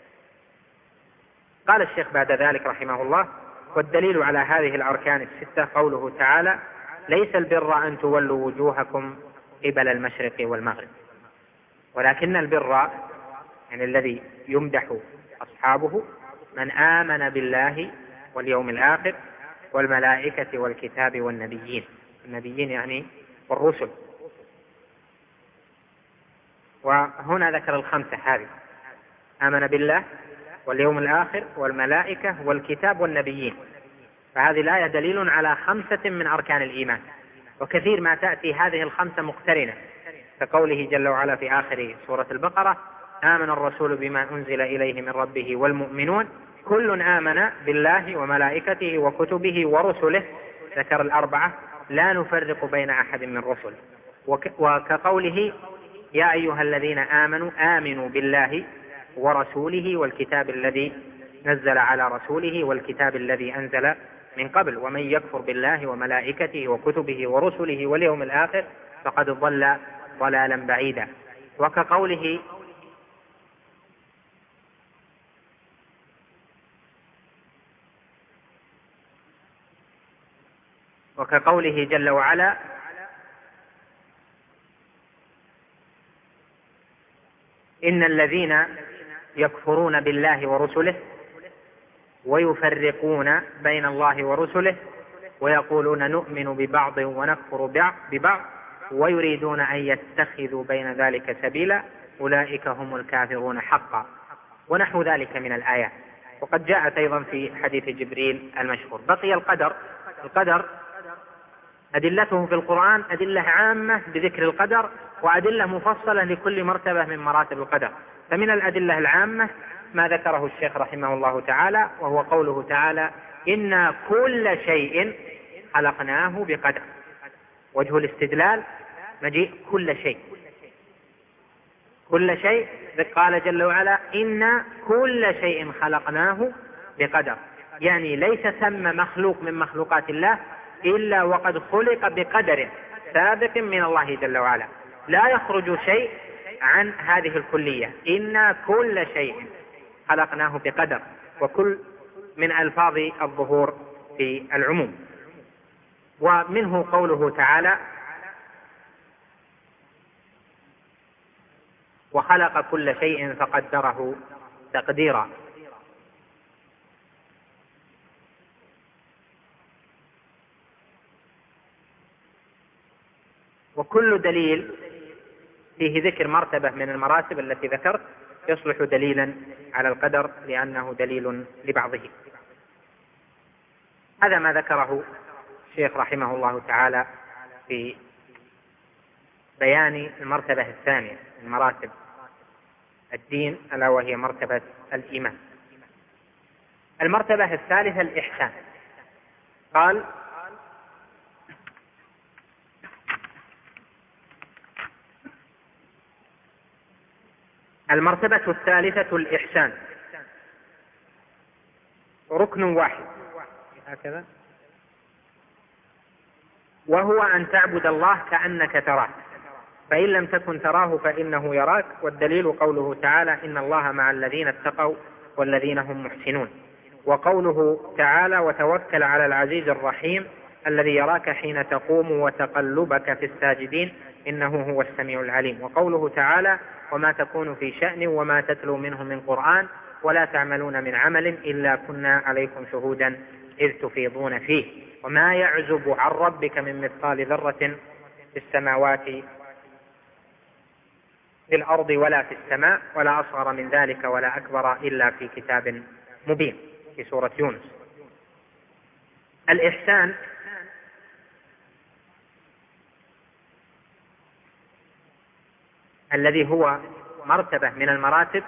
قال الشيخ بعد ذلك رحمه الله: والدليل على هذه الأركان الستة قوله تعالى: ليس البر أن تولوا وجوهكم قبل المشرق والمغرب، ولكن البر يعني الذي يمدح أصحابه من آمن بالله واليوم الآخر والملائكة والكتاب والنبيين. النبيين يعني والرسل. وهنا ذكر الخمسة هذه: آمن بالله واليوم الآخر والملائكة والكتاب والنبيين. فهذه الآية دليل على خمسة من أركان الإيمان، وكثير ما تأتي هذه الخمسة مقترنة، كقوله جل وعلا في آخر سورة البقرة: آمن الرسول بما أنزل إليه من ربه والمؤمنون كل آمن بالله وملائكته وكتبه ورسله. ذكر الأربعة لا نفرق بين أحد من رسله. وكقوله: يا أيها الذين آمنوا آمنوا بالله ورسوله والكتاب الذي نزل على رسوله والكتاب الذي أنزل من قبل، ومن يكفر بالله وملائكته وكتبه ورسله واليوم الآخر فقد ضل ضلالا بعيدا. وكقوله: وكقوله جل وعلا: إن الذين يكفرون بالله ورسله ويفرقون بين الله ورسله ويقولون نؤمن ببعض ونكفر ببعض ويريدون أن يتخذوا بين ذلك سبيلا أولئك هم الكافرون حقا، ونحو ذلك من الآيات. وقد جاءت أيضا في حديث جبريل المشهور. بقي القدر. القدر أدلته في القرآن أدلة عامة بذكر القدر، وأدلة مفصلة لكل مرتبة من مراتب القدر. فمن الأدلة العامة ما ذكره الشيخ رحمه الله تعالى، وهو قوله تعالى: إنا كل شيء خلقناه بقدر. وجه الاستدلال مجيء كل شيء، كل شيء قال جل وعلا: إنا كل شيء خلقناه بقدر، يعني ليس ثم مخلوق من مخلوقات الله إلا وقد خلق بقدر سابق من الله جل وعلا، لا يخرج شيء عن هذه الكلية. إنا كل شيء خلقناه بقدر، وكل من ألفاظ الظهور في العموم. ومنه قوله تعالى: وخلق كل شيء فقدره تقديرا. وكل دليل فيه ذكر مرتبة من المراتب التي ذكرت يصلح دليلا على القدر، لأنه دليل لبعضه. هذا ما ذكره الشيخ رحمه الله تعالى في بيان المرتبة الثانية من مراتب الدين، ألا وهي مرتبة الإيمان. المرتبة الثالثة الإحسان. قال: المرتبة الثالثة الإحسان، ركن واحد هكذا، وهو أن تعبد الله كأنك تراه، فإن لم تكن تراه فإنه يراك. والدليل قوله تعالى: إن الله مع الذين اتقوا والذين هم محسنون. وقوله تعالى: وتوكل على العزيز الرحيم الذي يراك حين تقوم وتقلبك في الساجدين إنه هو السميع العليم. وقوله تعالى: وما تكون في شأن وما تتلو منه من قرآن ولا تعملون من عمل إلا كنا عليكم شهودا إذ تفيضون فيه وما يعزب عن ربك من مثقال ذرة في السماوات في الأرض ولا في السماء ولا أصغر من ذلك ولا أكبر إلا في كتاب مبين، في سورة يونس. الإحسان الذي هو مرتبة من المراتب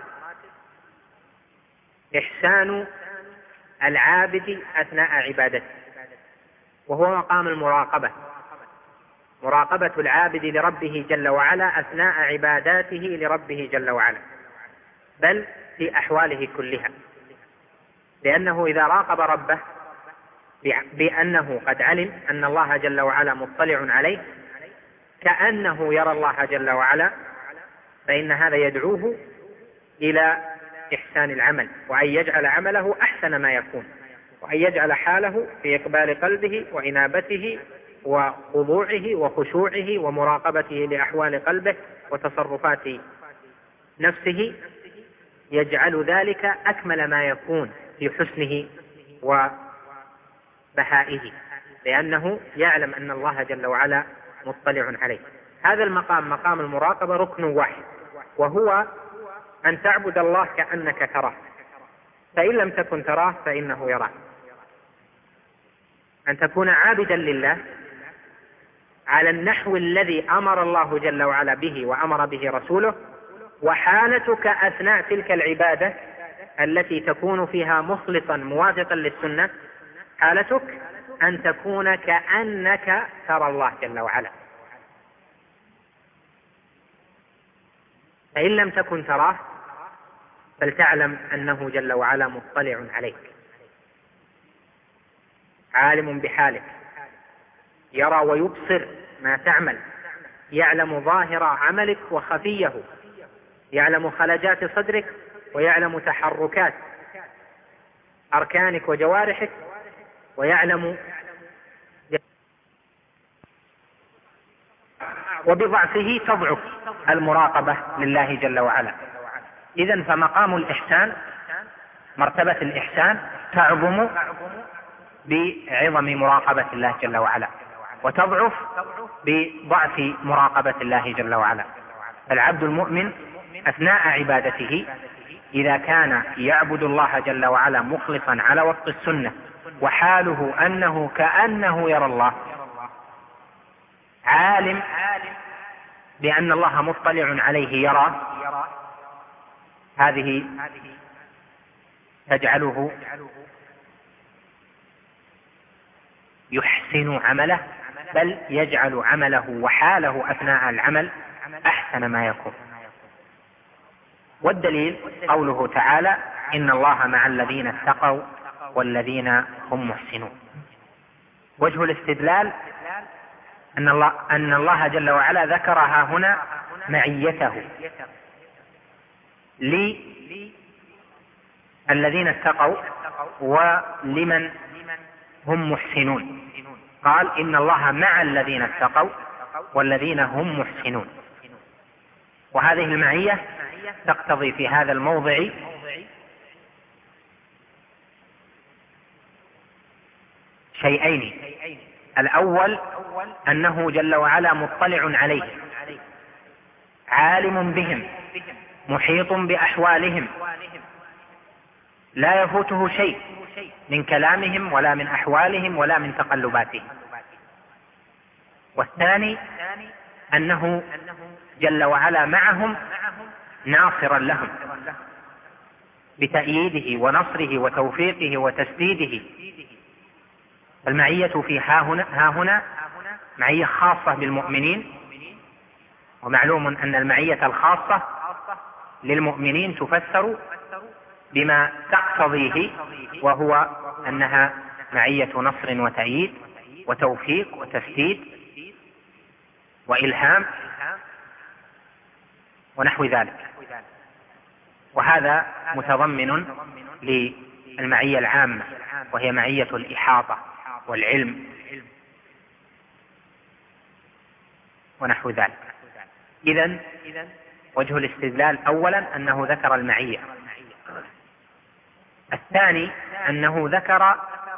إحسان العابد أثناء عبادته، وهو مقام المراقبة، مراقبة العابد لربه جل وعلا أثناء عباداته لربه جل وعلا، بل في أحواله كلها، لأنه إذا راقب ربه بأنه قد علم أن الله جل وعلا مطلع عليه كأنه يرى الله جل وعلا، فإن هذا يدعوه إلى إحسان العمل، وأن يجعل عمله أحسن ما يكون، وأن يجعل حاله في إقبال قلبه وإنابته وخضوعه وخشوعه ومراقبته لأحوال قلبه وتصرفات نفسه، يجعل ذلك أكمل ما يكون في حسنه وبهائه، لأنه يعلم أن الله جل وعلا مطلع عليه. هذا المقام مقام المراقبة ركن واحد، وهو أن تعبد الله كأنك تراه، فإن لم تكن تراه فإنه يراك. أن تكون عابدا لله على النحو الذي أمر الله جل وعلا به وأمر به رسوله، وحالتك أثناء تلك العبادة التي تكون فيها مخلصا موافقا للسنة، حالتك أن تكون كأنك ترى الله جل وعلا. فإن لم تكن تراه فلتعلم أنه جل وعلا مطلع عليك، عالم بحالك، يرى ويبصر ما تعمل، يعلم ظاهر عملك وخفيه، يعلم خلجات صدرك ويعلم تحركات أركانك وجوارحك، ويعلم وبضعفه تضعف المراقبة لله جل وعلا. إذن فمقام الإحسان، مرتبة الإحسان تعظم بعظم مراقبة الله جل وعلا، وتضعف بضعف مراقبة الله جل وعلا. العبد المؤمن أثناء عبادته إذا كان يعبد الله جل وعلا مخلصا على وفق السنة، وحاله أنه كأنه يرى الله، عالم بأن الله مطلع عليه يرى، هذه تجعله يحسن عمله، بل يجعل عمله وحاله أثناء العمل أحسن ما يكون. والدليل قوله تعالى: إن الله مع الذين اتقوا والذين هم محسنون. وجه الاستدلال أن الله, أن الله جل وعلا ذكرها هنا معيته للذين اتقوا ولمن هم محسنون. قال: إن الله مع الذين اتقوا والذين هم محسنون. وهذه المعية تقتضي في هذا الموضع شيئين: الأول أنه جل وعلا مطلع عليهم، عالم بهم، محيط بأحوالهم، لا يفوته شيء من كلامهم ولا من أحوالهم ولا من تقلباتهم. والثاني أنه جل وعلا معهم ناصرا لهم بتأييده ونصره وتوفيقه وتسديده. المعية في ها هنا, ها هنا معية خاصة بالمؤمنين، ومعلوم أن المعية الخاصة للمؤمنين تفسر بما تقتضيه، وهو أنها معية نصر وتأييد وتوفيق وتسديد وإلهام ونحو ذلك. وهذا متضمن للمعية العامة، وهي معية الإحاطة والعلم ونحو ذلك. إذن وجه الاستدلال أولا أنه ذكر المعية. الثاني أنه ذكر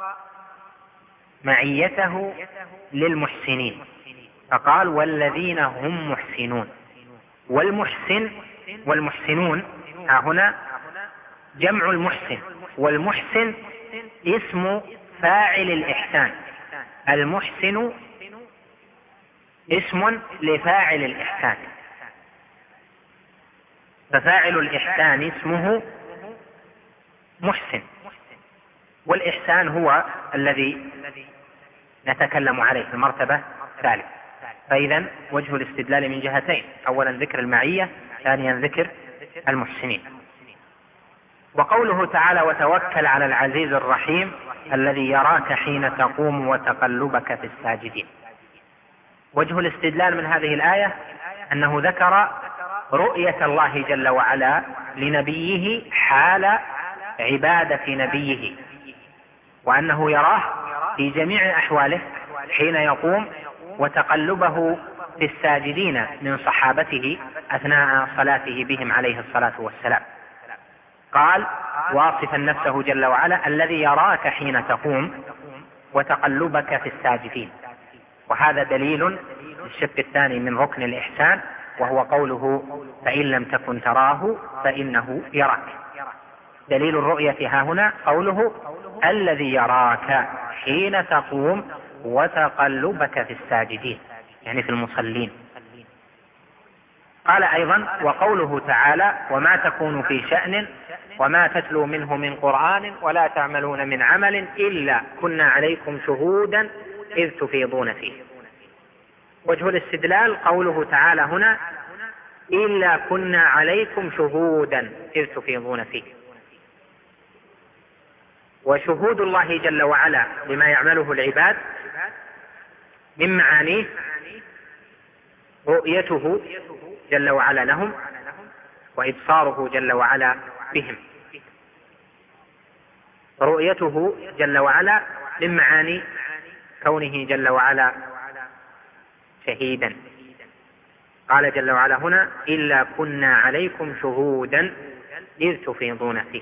معيته للمحسنين، فقال: والذين هم محسنون. والمحسن والمحسنون ها هنا جمع المحسن، والمحسن اسم فاعل الإحسان. المحسن اسم لفاعل الإحسان، ففاعل الإحسان اسمه محسن، والإحسان هو الذي نتكلم عليه في المرتبة الثالثة. فإذا وجه الاستدلال من جهتين: أولا ذكر المعية، ثانيا ذكر المحسنين. وقوله تعالى: وتوكل على العزيز الرحيم الذي يراك حين تقوم وتقلبك في الساجدين. وجه الاستدلال من هذه الآية أنه ذكر رؤية الله جل وعلا لنبيه حال عبادة نبيه، وأنه يراه في جميع أحواله حين يقوم، وتقلبه في الساجدين من صحابته أثناء صلاته بهم عليه الصلاة والسلام. قال واصفا نفسه جل وعلا: الذي يراك حين تقوم وتقلبك في الساجدين. وهذا دليل الشق الثاني من ركن الإحسان، وهو قوله: فإن لم تكن تراه فإنه يراك. دليل الرؤية ها هنا قوله: الذي يراك حين تقوم وتقلبك في الساجدين، يعني في المصلين. قال أيضا: وقوله تعالى: وما تكون في شأن وما تتلو منه من قرآن ولا تعملون من عمل إلا كنا عليكم شهودا إذ تفيضون فيه. وجه الاستدلال قوله تعالى هنا: إلا كنا عليكم شهودا إذ تفيضون فيه. وشهود الله جل وعلا لما يعمله العباد من معانيه رؤيته جل وعلا لهم، وإبصاره جل وعلا بهم. رؤيته جل وعلا من معاني كونه جل وعلا شهيدا. قال جل وعلا هنا: إلا كنا عليكم شهودا إذ تفيضون فيه.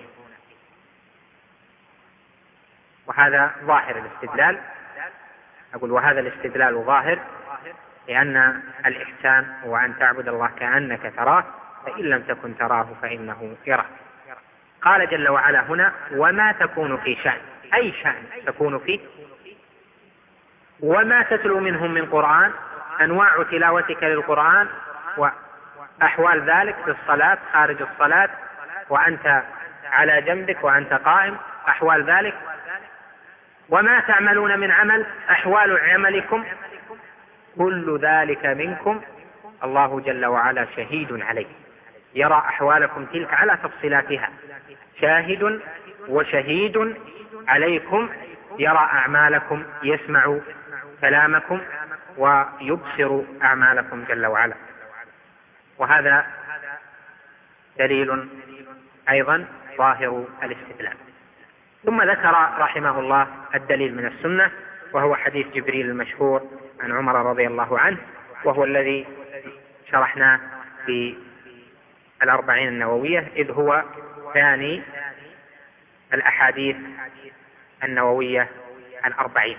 وهذا ظاهر الاستدلال. أقول وهذا الاستدلال ظاهر لأن الإحسان هو أن تعبد الله كأنك تراه، فإن لم تكن تراه فإنه يراك. قال جل وعلا هنا: وما تكون في شأن، أي شأن تكون فيه، وما تتلو منهم من قرآن، أنواع تلاوتك للقرآن وأحوال ذلك في الصلاة، خارج الصلاة، وأنت على جنبك وأنت قائم، أحوال ذلك، وما تعملون من عمل، أحوال عملكم، كل ذلك منكم الله جل وعلا شهيد عليه، يرى أحوالكم تلك على تفصيلاتها، شاهد وشهيد عليكم، يرى أعمالكم، يسمع كلامكم ويبصر أعمالكم جل وعلا. وهذا دليل أيضا ظاهر الاستدلال. ثم ذكر رحمه الله الدليل من السنة، وهو حديث جبريل المشهور عن عمر رضي الله عنه، وهو الذي شرحناه في الأربعين النووية، إذ هو ثاني الأحاديث النووية الأربعين.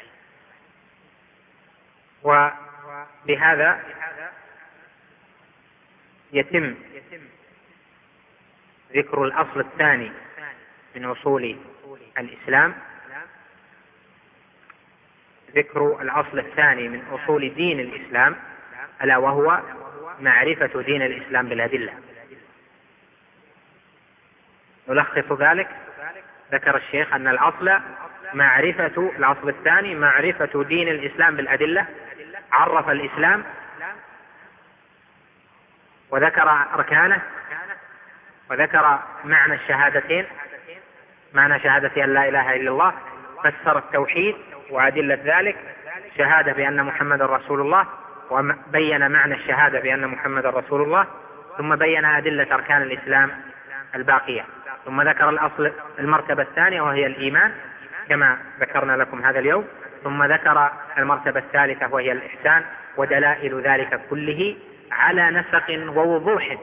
وبهذا يتم ذكر الأصل الثاني من أصول الإسلام، ذكر الأصل الثاني من أصول دين الإسلام، ألا وهو معرفة دين الإسلام بالأدلة. نلخص ذلك، ذكر الشيخ أن الأصل معرفة الأصل الثاني معرفة دين الإسلام بالأدلة، عرف الإسلام وذكر أركانه، وذكر معنى الشهادتين، معنى شهادة أن لا إله إلا الله، فسر التوحيد وأدلة ذلك، شهادة بأن محمد رسول الله، وبين معنى الشهادة بأن محمد رسول الله، ثم بين أدلة أركان الإسلام الباقية، ثم ذكر الأصل المرتبة الثانية وهي الإيمان كما ذكرنا لكم هذا اليوم، ثم ذكر المرتبة الثالثة وهي الإحسان، ودلائل ذلك كله على نسق ووضوح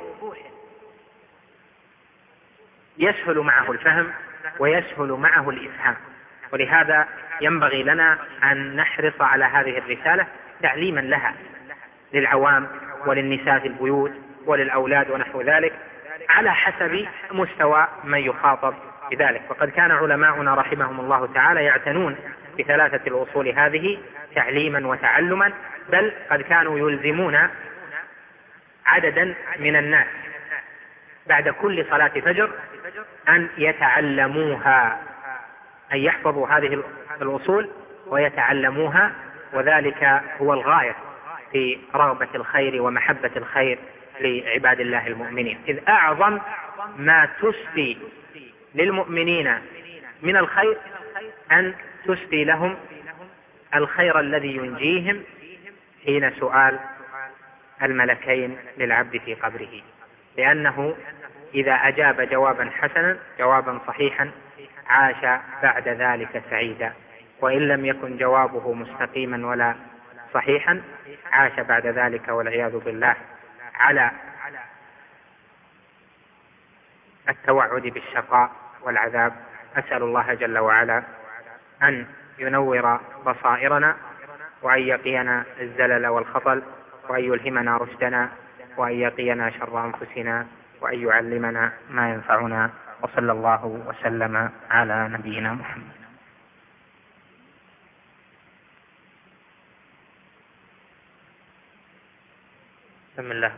يسهل معه الفهم ويسهل معه الإفهام. ولهذا ينبغي لنا أن نحرص على هذه الرسالة تعليما لها للعوام وللنساء في البيوت وللأولاد ونحو ذلك، على حسب مستوى من يخاطب بذلك. وقد كان علماؤنا رحمهم الله تعالى يعتنون بثلاثة الأصول هذه تعليما وتعلما، بل قد كانوا يلزمون عددا من الناس بعد كل صلاة فجر أن يتعلموها، أن يحفظوا هذه الأصول ويتعلموها، وذلك هو الغاية في رغبة الخير ومحبة الخير لعباد الله المؤمنين، إذ أعظم ما تسدي للمؤمنين من الخير أن تسدي لهم الخير الذي ينجيهم حين سؤال الملكين للعبد في قبره، لأنه إذا أجاب جوابا حسنا جوابا صحيحا عاش بعد ذلك سعيدا، وإن لم يكن جوابه مستقيما ولا صحيحا عاش بعد ذلك والعياذ بالله على التوعد بالشقاء والعذاب. أسأل الله جل وعلا أن ينور بصائرنا، وأن يقينا الزلل والخطل، وأن يلهمنا رشدنا، وأن يقينا شر أنفسنا، وأن يعلمنا ما ينفعنا، وصلى الله وسلم على نبينا محمد. بسم الله.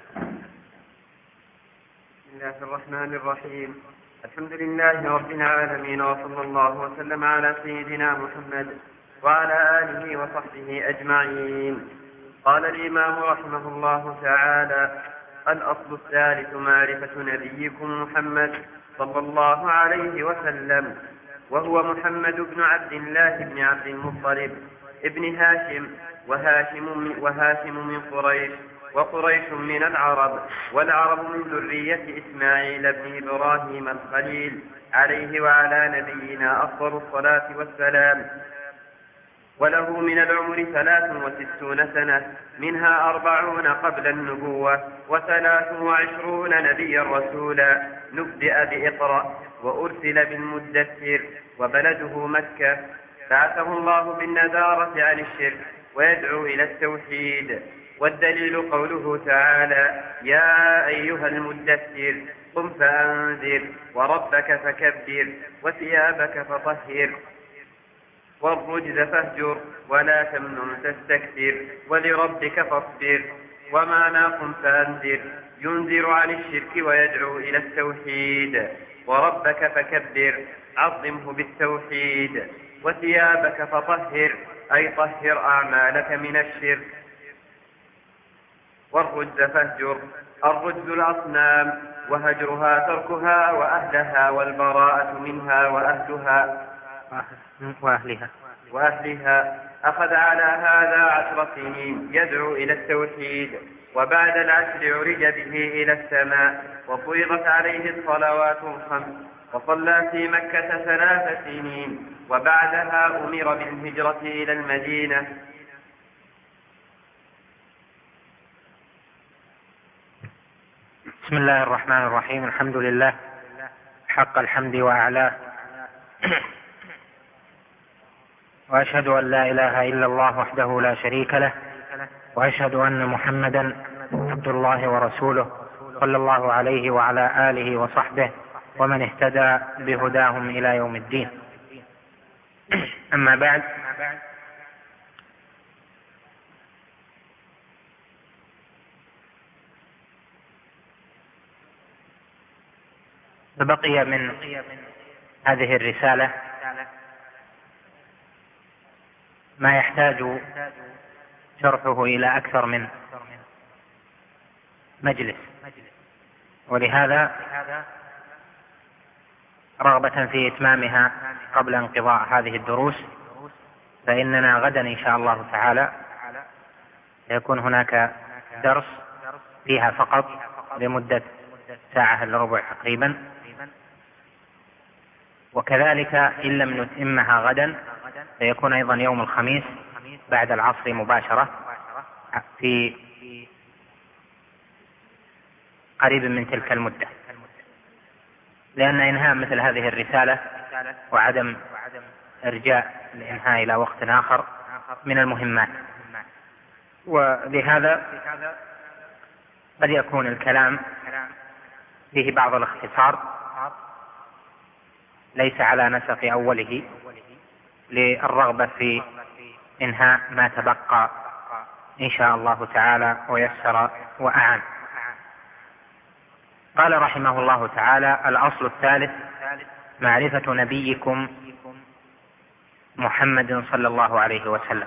بسم الله الرحمن الرحيم. الحمد لله رب العالمين، وصلى الله وسلم على سيدنا محمد وعلى آله وصحبه أجمعين. قال الإمام رحمه الله تعالى: الأصل الثالث معرفة نبيكم محمد صلى الله عليه وسلم، وهو محمد بن عبد الله بن عبد المطلب ابن هاشم، وهاشم, وهاشم من قريش، وقريش من العرب، والعرب من ذرية إسماعيل بن إبراهيم الخليل عليه وعلى نبينا أفضل الصلاة والسلام. وله من العمر ثلاث وستون سنة، منها أربعون قبل النبوة، وثلاث وعشرون نبيا رسولا، نبدأ بإقرأ، وأرسل بالمدثر، وبلده مكة، بعثه الله بالنذارة عن الشرك ويدعو إلى التوحيد. والدليل قوله تعالى: يا أيها المدثر قم فأنذر وربك فكبر وثيابك فطهر. والرجز فاهجر ولا تمنن تستكثر ولربك فاصبر. ومعنى قم فأنذر ينذر عن الشرك ويدعو إلى التوحيد. وربك فكبر عظمه بالتوحيد. وثيابك فطهر أي طهر أعمالك من الشرك. والرجز فاهجر الرجز الأصنام وهجرها تركها وأهلها والبراءة منها وأهلها وأهلها وأهلها. أخذ على هذا عشر سنين يدعو إلى التوحيد، وبعد العشر عرج به إلى السماء وفرضت عليه الصلوات الخمس، وصلى في مكة ثلاث سنين، وبعدها أمر بالهجرة إلى المدينة. بسم الله الرحمن الرحيم. الحمد لله حق الحمد وأعلاه، وأشهد أن لا إله إلا الله وحده لا شريك له، وأشهد أن محمدا عبد الله ورسوله صلى الله عليه وعلى آله وصحبه ومن اهتدى بهداهم إلى يوم الدين. أما بعد، فبقي من هذه الرسالة ما يحتاج شرحه إلى أكثر من مجلس، ولهذا رغبة في إتمامها قبل انقضاء هذه الدروس، فإننا غدا إن شاء الله تعالى سيكون هناك درس فيها فقط لمدة ساعة إلا ربع تقريبا، وكذلك إن لم نتمها غدا سيكون أيضا يوم الخميس بعد العصر مباشرة في قريب من تلك المدة، لأن إنهاء مثل هذه الرسالة وعدم إرجاء الإنهاء إلى وقت آخر من المهمات، ولهذا قد يكون الكلام فيه بعض الاختصار ليس على نسق أوله للرغبة في إنهاء ما تبقى إن شاء الله تعالى ويسر وأعان. قال رحمه الله تعالى: الأصل الثالث معرفة نبيكم محمد صلى الله عليه وسلم.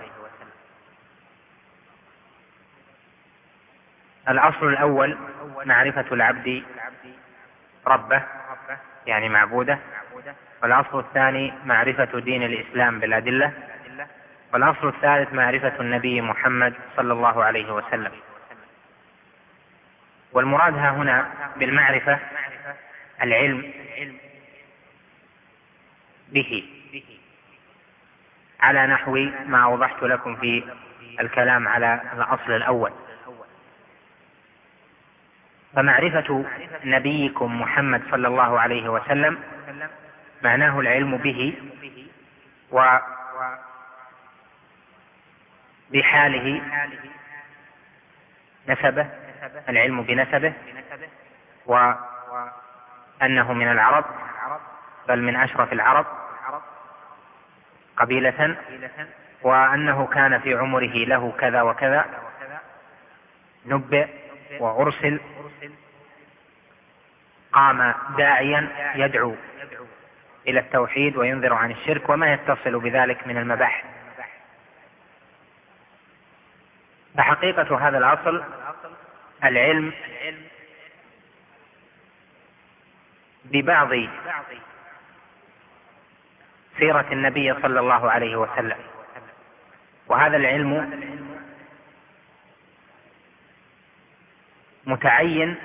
الأصل الأول معرفة العبد ربه يعني معبوده، والأصل الثاني معرفة دين الإسلام بالأدلة، والأصل الثالث معرفة النبي محمد صلى الله عليه وسلم. والمراد ها هنا بالمعرفة العلم به على نحو ما أوضحت لكم في الكلام على الأصل الأول. فمعرفة نبيكم محمد صلى الله عليه وسلم معناه العلم به وبحاله، نسبه، العلم بنسبه، وأنه من العرب بل من أشرف العرب قبيلة، وأنه كان في عمره له كذا وكذا، نبئ وأرسل، قام داعيا يدعو إلى التوحيد وينذر عن الشرك وما يتصل بذلك من المباحث. فحقيقة هذا الأصل العلم ببعض سيرة النبي صلى الله عليه وسلم، وهذا العلم متعين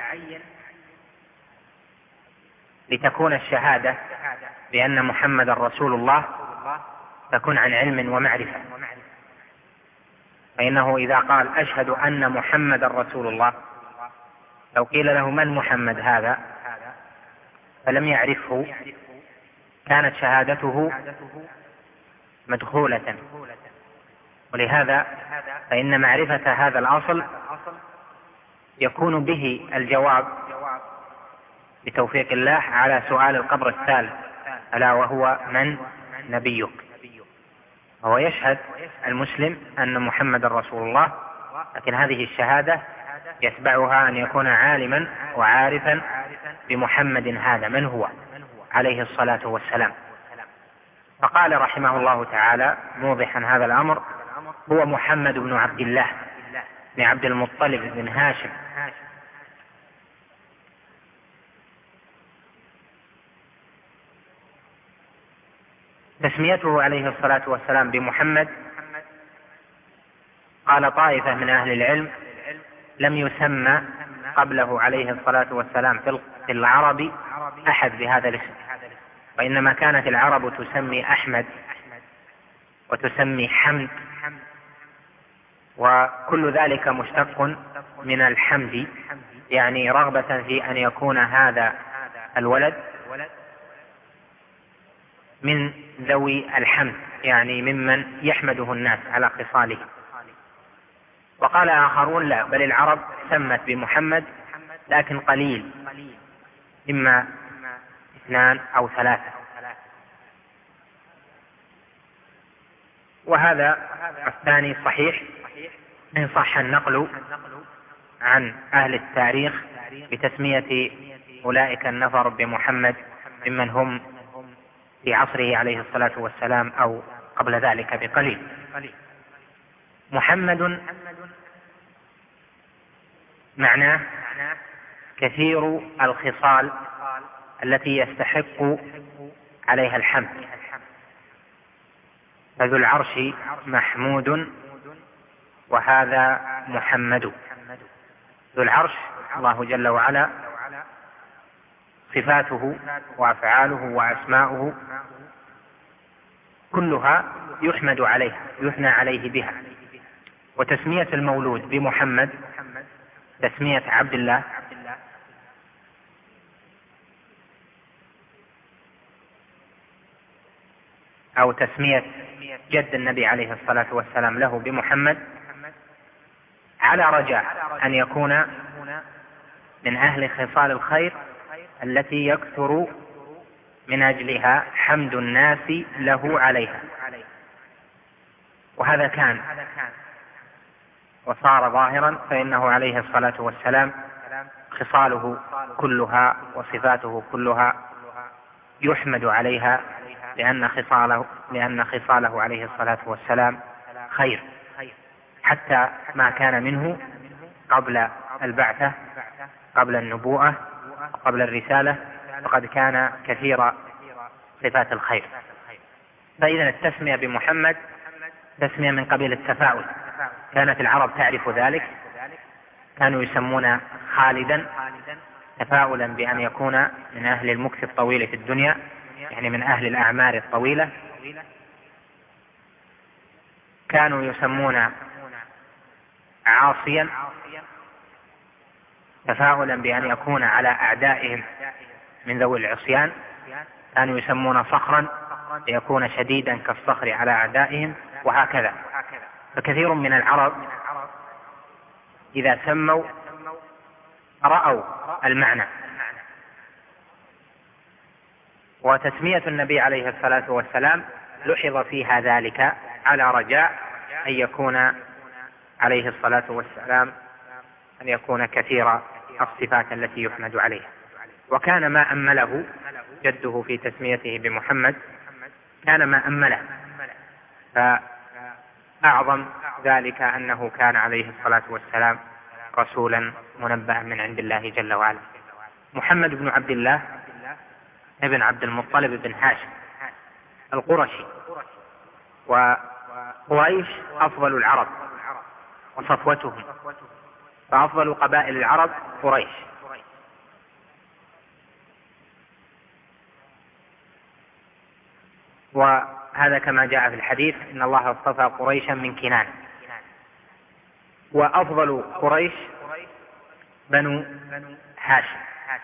لتكون الشهادة بأن محمد رسول الله تكون عن علم ومعرفة. فإنه إذا قال أشهد أن محمد رسول الله، لو قيل له من محمد هذا فلم يعرفه كانت شهادته مدخولة. ولهذا فإن معرفة هذا الأصل يكون به الجواب بتوفيق الله على سؤال القبر الثالث، ألا وهو من نبيك. هو يشهد المسلم أن محمد رسول الله، لكن هذه الشهادة يتبعها أن يكون عالما وعارفا بمحمد هذا من هو عليه الصلاة والسلام. فقال رحمه الله تعالى موضحا هذا الأمر: هو محمد بن عبد الله بن عبد المطلب بن هاشم تسميته عليه الصلاة والسلام بمحمد، قال طائفة من أهل العلم: لم يسمى قبله عليه الصلاة والسلام في العرب أحد بهذا الاسم، وإنما كانت العرب تسمي أحمد وتسمي حمد، وكل ذلك مشتق من الحمد، يعني رغبة في أن يكون هذا الولد من ذوي الحمد، يعني ممن يحمده الناس على خصاله. وقال آخرون: لا، بل العرب سمت بمحمد لكن قليل، إما اثنان أو ثلاثة. وهذا الثاني صحيح إن صح النقل عن أهل التاريخ بتسمية أولئك النفر بمحمد ممن هم في عصره عليه الصلاة والسلام أو قبل ذلك بقليل. محمد معناه كثير الخصال التي يستحق عليها الحمد، فذو العرش محمود وهذا محمد. ذو العرش الله جل وعلا، صفاته وأفعاله وأسماؤه كلها يحمد عليها، يثنى عليه بها. وتسمية المولود بمحمد تسمية عبد الله أو تسمية جد النبي عليه الصلاة والسلام له بمحمد، على رجاء أن يكون من أهل خصال الخير التي يكثر من أجلها حمد الناس له عليها. وهذا كان وصار ظاهرا، فإنه عليه الصلاة والسلام خصاله كلها وصفاته كلها يحمد عليها، لأن خصاله, لأن خصاله عليه الصلاة والسلام خير، حتى ما كان منه قبل البعثة، قبل النبوءة، قبل الرسالة، فقد كان كثير صفات الخير. فإذا التسمية بمحمد تسمية من قبيل التفاؤل، كانت العرب تعرف ذلك، كانوا يسمون خالدا تفاؤلا بأن يكون من أهل المكث الطويل في الدنيا، يعني من أهل الأعمار الطويلة. كانوا يسمون عاصيا تفاؤلا بأن يكون على أعدائهم من ذوي العصيان. كانوا يسمون صخرا ليكون شديدا كالصخر على أعدائهم، وهكذا. فكثير من العرب إذا سموا رأوا المعنى. وتسمية النبي عليه الصلاة والسلام لحظ فيها ذلك على رجاء أن يكون عليه الصلاة والسلام أن يكون كثير الصفات التي يحمد عليها. وكان ما أمله جده في تسميته بمحمد، كان ما أمله، فأعظم ذلك أنه كان عليه الصلاة والسلام رسولا منبأ من عند الله جل وعلا. محمد بن عبد الله ابن عبد المطلب بن هاشم القرشي، وقريش أفضل العرب وصفوتهم، فأفضل قبائل العرب قريش. وهذا كما جاء في الحديث: إن الله اصطفى قريشا من كنانة. وأفضل قريش بنو هاشم،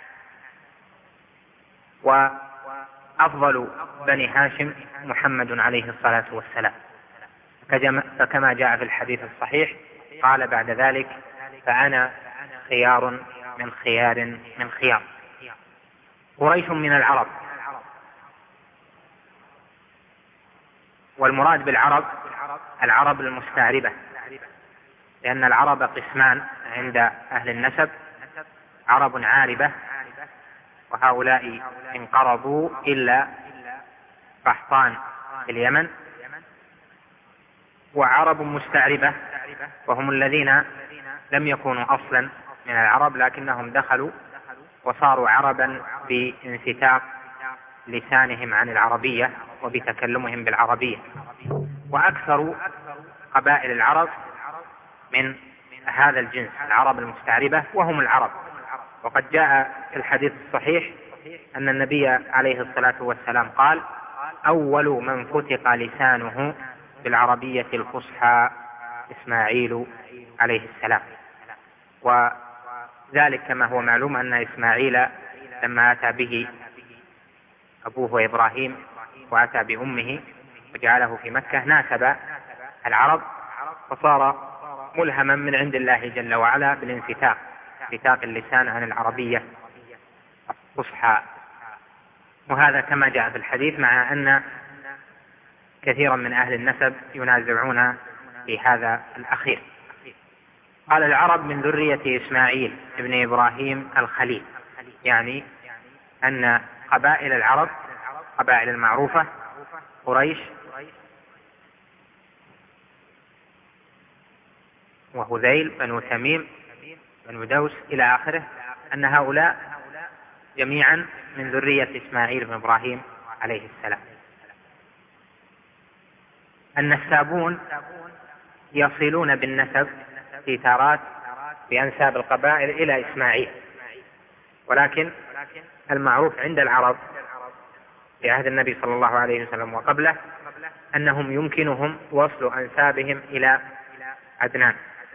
وأفضل بني هاشم محمد عليه الصلاة والسلام. فكما جاء في الحديث الصحيح قال بعد ذلك: فأنا خيار من خيار من خيار. قريش من العرب، والمراد بالعرب العرب المستعربة، لأن العرب قسمان عند أهل النسب: عرب عاربة، وهؤلاء انقرضوا إلا قحطان في اليمن، وعرب مستعربة وهم الذين لم يكونوا أصلا من العرب لكنهم دخلوا وصاروا عربا بانفتاق لسانهم عن العربية وبتكلمهم بالعربية. وأكثر قبائل العرب من هذا الجنس، العرب المستعربة، وهم العرب. وقد جاء في الحديث الصحيح أن النبي عليه الصلاة والسلام قال: أول من فتق لسانه بالعربية الفصحى إسماعيل عليه السلام. وذلك كما هو معلوم أن إسماعيل لما أتى به أبوه إبراهيم وأتى بأمه وجعله في مكة ناسب العرب، فصار ملهما من عند الله جل وعلا بالانفتاق، انفتاق اللسان عن العربية الفصحى. وهذا كما جاء في الحديث، مع أن كثيرا من أهل النسب ينازعون في هذا الأخير. قال: العرب من ذرية إسماعيل ابن إبراهيم الخليل، يعني أن قبائل العرب قبائل المعروفة قريش وهذيل بنو تميم بنو دوس إلى آخره، أن هؤلاء جميعا من ذرية إسماعيل بن إبراهيم عليه السلام. النسابون يصلون بالنسب في تارات بأنساب القبائل إلى إسماعيل، ولكن المعروف عند العرب في عهد النبي صلى الله عليه وسلم وقبله أنهم يمكنهم وصل أنسابهم إلى عدنان،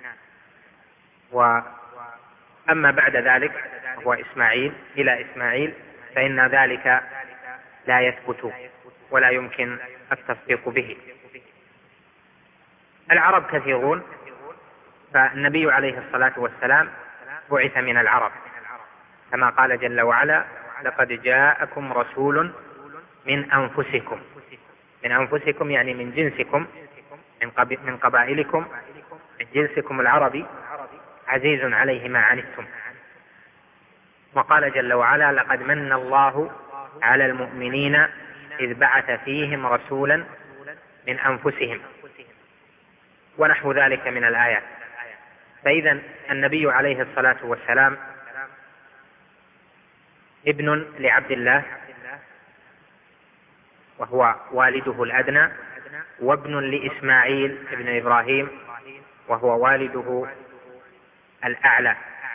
وأما بعد ذلك هو إسماعيل إلى إسماعيل فإن ذلك لا يثبت ولا يمكن التصديق به. العرب كثيرون، فالنبي عليه الصلاة والسلام بعث من العرب كما قال جل وعلا: لقد جاءكم رسول من أنفسكم. من أنفسكم يعني من جنسكم، من قبائلكم، من جنسكم العربي، عزيز عليه ما عنتم. وقال جل وعلا: لقد من الله على المؤمنين إذ بعث فيهم رسولا من أنفسهم، ونحو ذلك من الآيات. فإذا النبي عليه الصلاة والسلام ابن لعبد الله وهو والده الأدنى، وابن لإسماعيل ابن إبراهيم وهو والده الأعلى.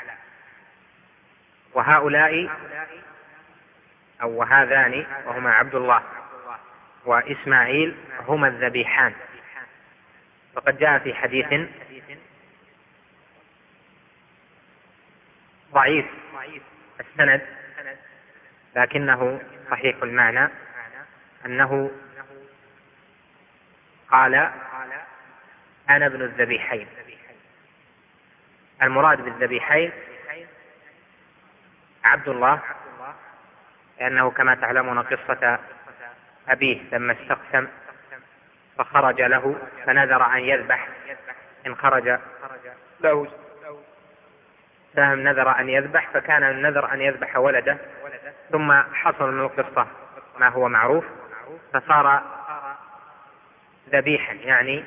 وهؤلاء أو وهذان وهما عبد الله وإسماعيل هما الذبيحان. وقد جاء في حديث ضعيف السند لكنه صحيح المعنى أنه قال: أنا ابن الذبيحين. المراد بالذبيحين عبد الله، لأنه كما تعلمون قصة أبيه لما استقسم فخرج له فنذر أن يذبح، إن خرج له سهم نذر أن يذبح، فكان النذر أن يذبح ولده، ثم حصل من القصة ما هو معروف فصار ذبيحا، يعني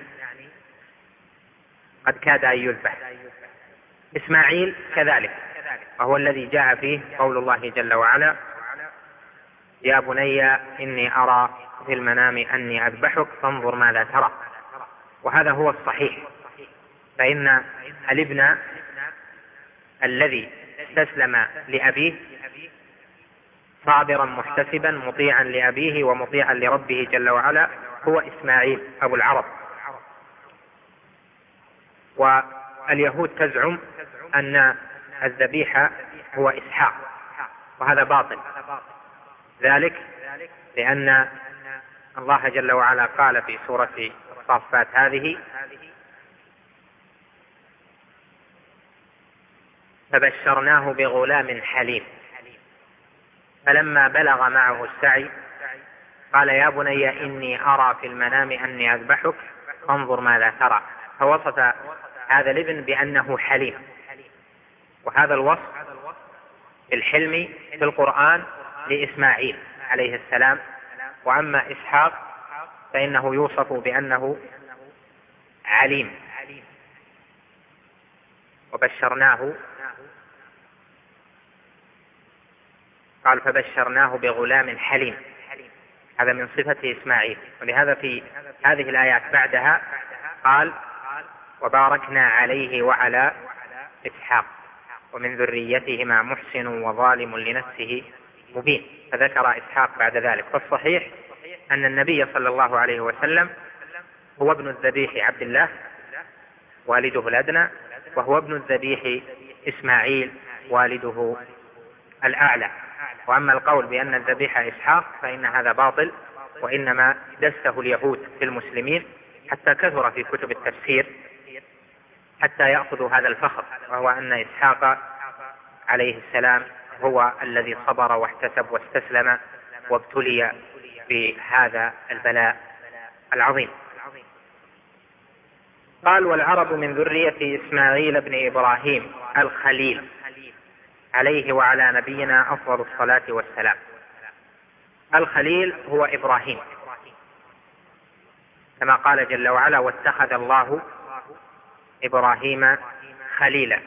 قد كاد أن يذبح. إسماعيل كذلك، وهو الذي جاء فيه قول الله جل وعلا: يا بني إني أرى في المنام أني أذبحك فانظر ماذا ترى. وهذا هو الصحيح، فإن الابن الذي استسلم لأبيه صابرا محتسبا مطيعا لأبيه ومطيعا لربه جل وعلا هو إسماعيل أبو العرب. واليهود تزعم أن الذبيح هو إسحاق، وهذا باطل، ذلك لأن الله جل وعلا قال في سورة الصافات هذه: فبشرناه بغلام حليم فلما بلغ معه السعي قال يا بني إني أرى في المنام أني أذبحك فانظر ماذا ترى، فوصف هذا الابن بأنه حليم. وهذا الوصف بالحلم في القرآن لإسماعيل عليه السلام. وأما إسحاق فإنه يوصف بأنه عليم. وبشرناه، قال فبشرناه بغلام حليم، هذا من صفة إسماعيل. ولهذا في هذه الآيات بعدها قال وباركنا عليه وعلى إسحاق ومن ذريتهما محسن وظالم لنفسه مبين، فذكر إسحاق بعد ذلك. فالصحيح أن النبي صلى الله عليه وسلم هو ابن الذبيح عبد الله والده الأدنى، وهو ابن الذبيح إسماعيل والده الأعلى. وأما القول بأن الذبيح إسحاق فإن هذا باطل، وإنما دسه اليهود في المسلمين حتى كثر في كتب التفسير حتى يأخذوا هذا الفخر، وهو أن إسحاق عليه السلام هو الذي صبر واحتسب واستسلم وابتلي بهذا البلاء العظيم. قال والعرب من ذرية إسماعيل بن إبراهيم الخليل عليه وعلى نبينا أفضل الصلاة والسلام. الخليل هو إبراهيم كما قال جل وعلا واتخذ الله إبراهيم خليلا.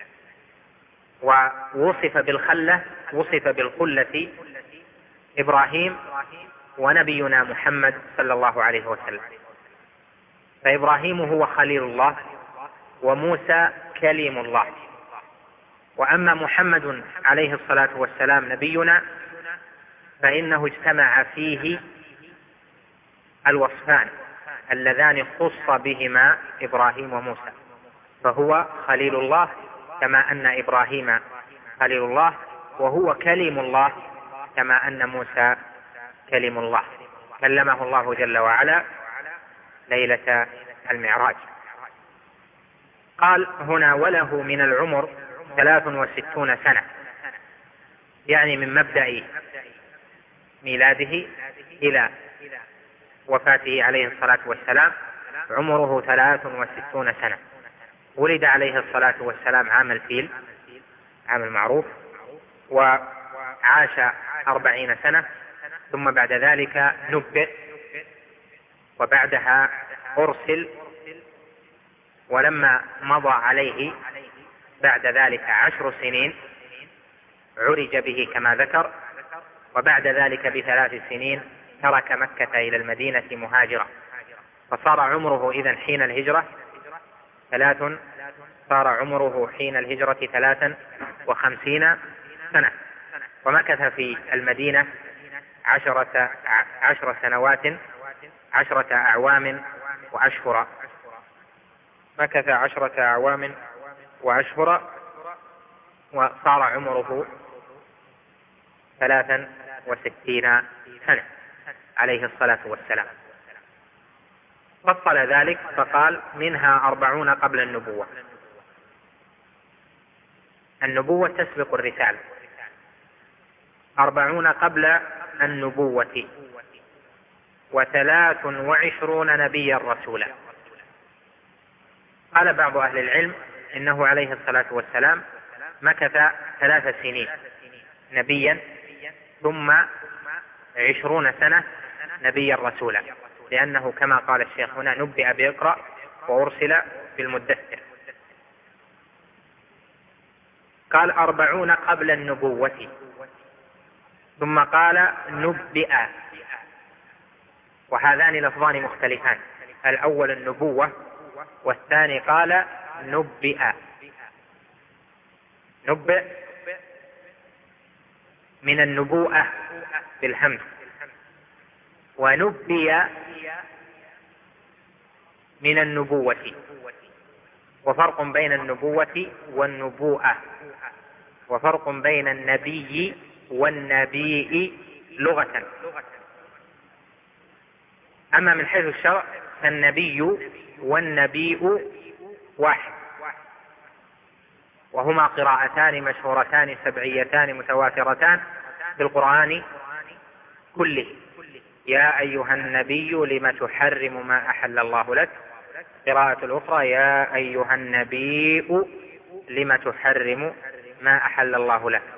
ووصف بالخلة، وصف بالخلة إبراهيم ونبينا محمد صلى الله عليه وسلم. فإبراهيم هو خليل الله وموسى كليم الله. وأما محمد عليه الصلاة والسلام نبينا فإنه اجتمع فيه الوصفان اللذان خص بهما إبراهيم وموسى، فهو خليل الله كما أن إبراهيم خليل الله، وهو كليم الله كما أن موسى كليم الله، كلمه الله جل وعلا ليلة المعراج. قال هنا وله من العمر ثلاث وستون سنة، يعني من مبدأ ميلاده إلى وفاته عليه الصلاة والسلام عمره ثلاث وستون سنة. ولد عليه الصلاة والسلام عام الفيل، عام المعروف، وعاش أربعين سنة، ثم بعد ذلك نبئ، وبعدها أرسل، ولما مضى عليه بعد ذلك عشر سنين عرج به كما ذكر، وبعد ذلك بثلاث سنين ترك مكة إلى المدينة مهاجرا، فصار عمره إذن حين الهجرة ثلاث صار عمره حين الهجرة ثلاثا وخمسين سنة، ومكث في المدينة عشرة, عشر سنوات عشرة أعوام وأشهر، مكث عشرة أعوام وأشهر، وصار عمره ثلاثا وستين سنة عليه الصلاة والسلام. فصل ذلك فقال منها أربعون قبل النبوة. النبوة تسبق الرسالة، أربعون قبل النبوة، وثلاث وعشرون نبيا رسولا. قال بعض أهل العلم إنه عليه الصلاة والسلام مكث ثلاث سنين نبيا ثم عشرون سنة نبيا رسولا، لأنه كما قال الشيخ هنا نبئ بإقرأ وأرسل بالمدثر. قال أربعون قبل النبوة، ثم قال نبئ، وهذان لفظان مختلفان، الأول النبوة والثاني قال نبئ. نبئ من النبوءة بالهمز، ونبئ من النبوة، وفرق بين النبوة والنبوءة، وفرق بين النبي والنبي لغة. أما من حيث الشرع فالنبي والنبي واحد، وهما قراءتان مشهورتان سبعيتان متواترتان في القرآن كله، يا أيها النبي لم تحرم ما أحل الله لك. قراءة الأخرى يا أيها النبي لم تحرم ما أحل الله لك.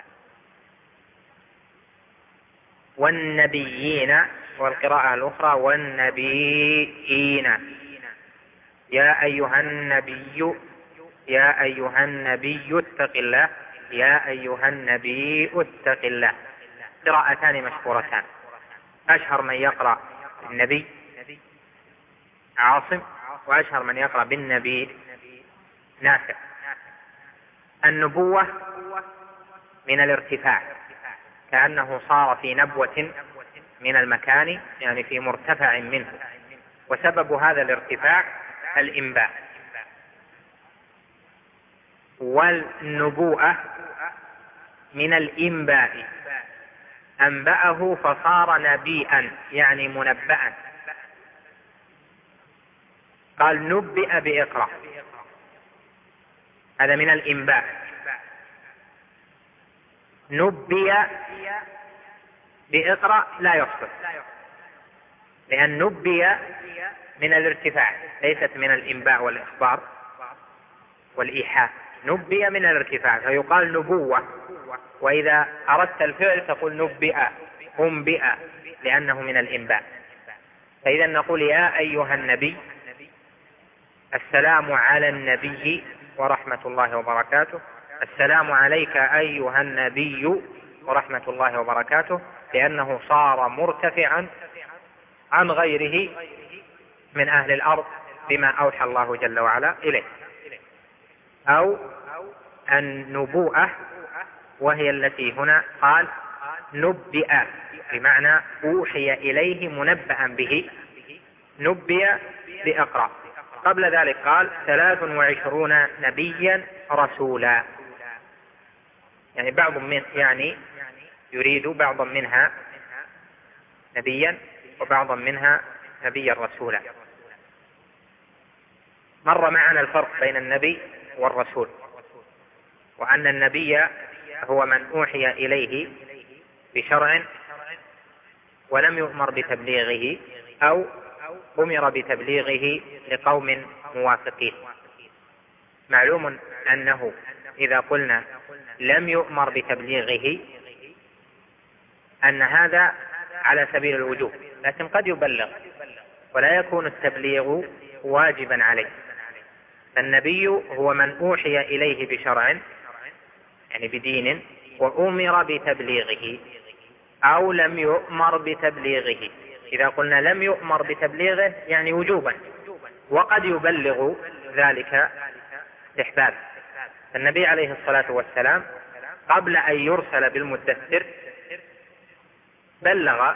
والنبيين، والقراءة الأخرى والنبيين. يا أيها النبي، يا أيها النبي اتق الله، يا أيها النبي اتق الله. قراءتان مشهورتان. أشهر من يقرأ النبي عاصم، وأشهر من يقرأ بالنبي نافع. النبوة من الارتفاع، كأنه صار في نبوة من المكان، يعني في مرتفع منه، وسبب هذا الارتفاع الإنباء. والنبوءة من الإنباء، أنبأه فصار نبيئا يعني منبأ. قال نبئ بإقرأ، هذا من الإنباء. نبئ بإقرأ لا يصلح، لأن نبئ من الارتفاع ليست من الإنباء والإخبار والإيحاء. نبئ من الارتفاع فيقال نبوة، وإذا أردت الفعل تقول نبئ، أنبئ، لأنه من الإنباء. فإذا نقول يا أيها النبي، السلام على النبي ورحمة الله وبركاته، السلام عليك أيها النبي ورحمة الله وبركاته، لأنه صار مرتفعا عن غيره من أهل الأرض بما أوحى الله جل وعلا إليه. أو النبوءة، وهي التي هنا قال نبئ، بمعنى أوحي إليه منبأ به، نبئ بإقرأ. قبل ذلك قال ثلاث وعشرون نبيا رسولا، يعني بعض من يعني يريد بعضا منها نبيا وبعضا منها نبيا رسولا. مر معنا الفرق بين النبي والرسول، وأن النبي هو من أوحي إليه بشرع ولم يؤمر بتبليغه أو أمر بتبليغه لقوم موافقين. معلوم أنه إذا قلنا لم يؤمر بتبليغه أن هذا على سبيل الوجوب، لكن قد يبلغ ولا يكون التبليغ واجبا عليه. فالنبي هو من أوحي إليه بشرع يعني بدين وأمر بتبليغه، أو لم يؤمر بتبليغه. إذا قلنا لم يؤمر بتبليغه يعني وجوبا، وقد يبلغ ذلك استحباب. النبي عليه الصلاة والسلام قبل أن يرسل بالمدثر بلغ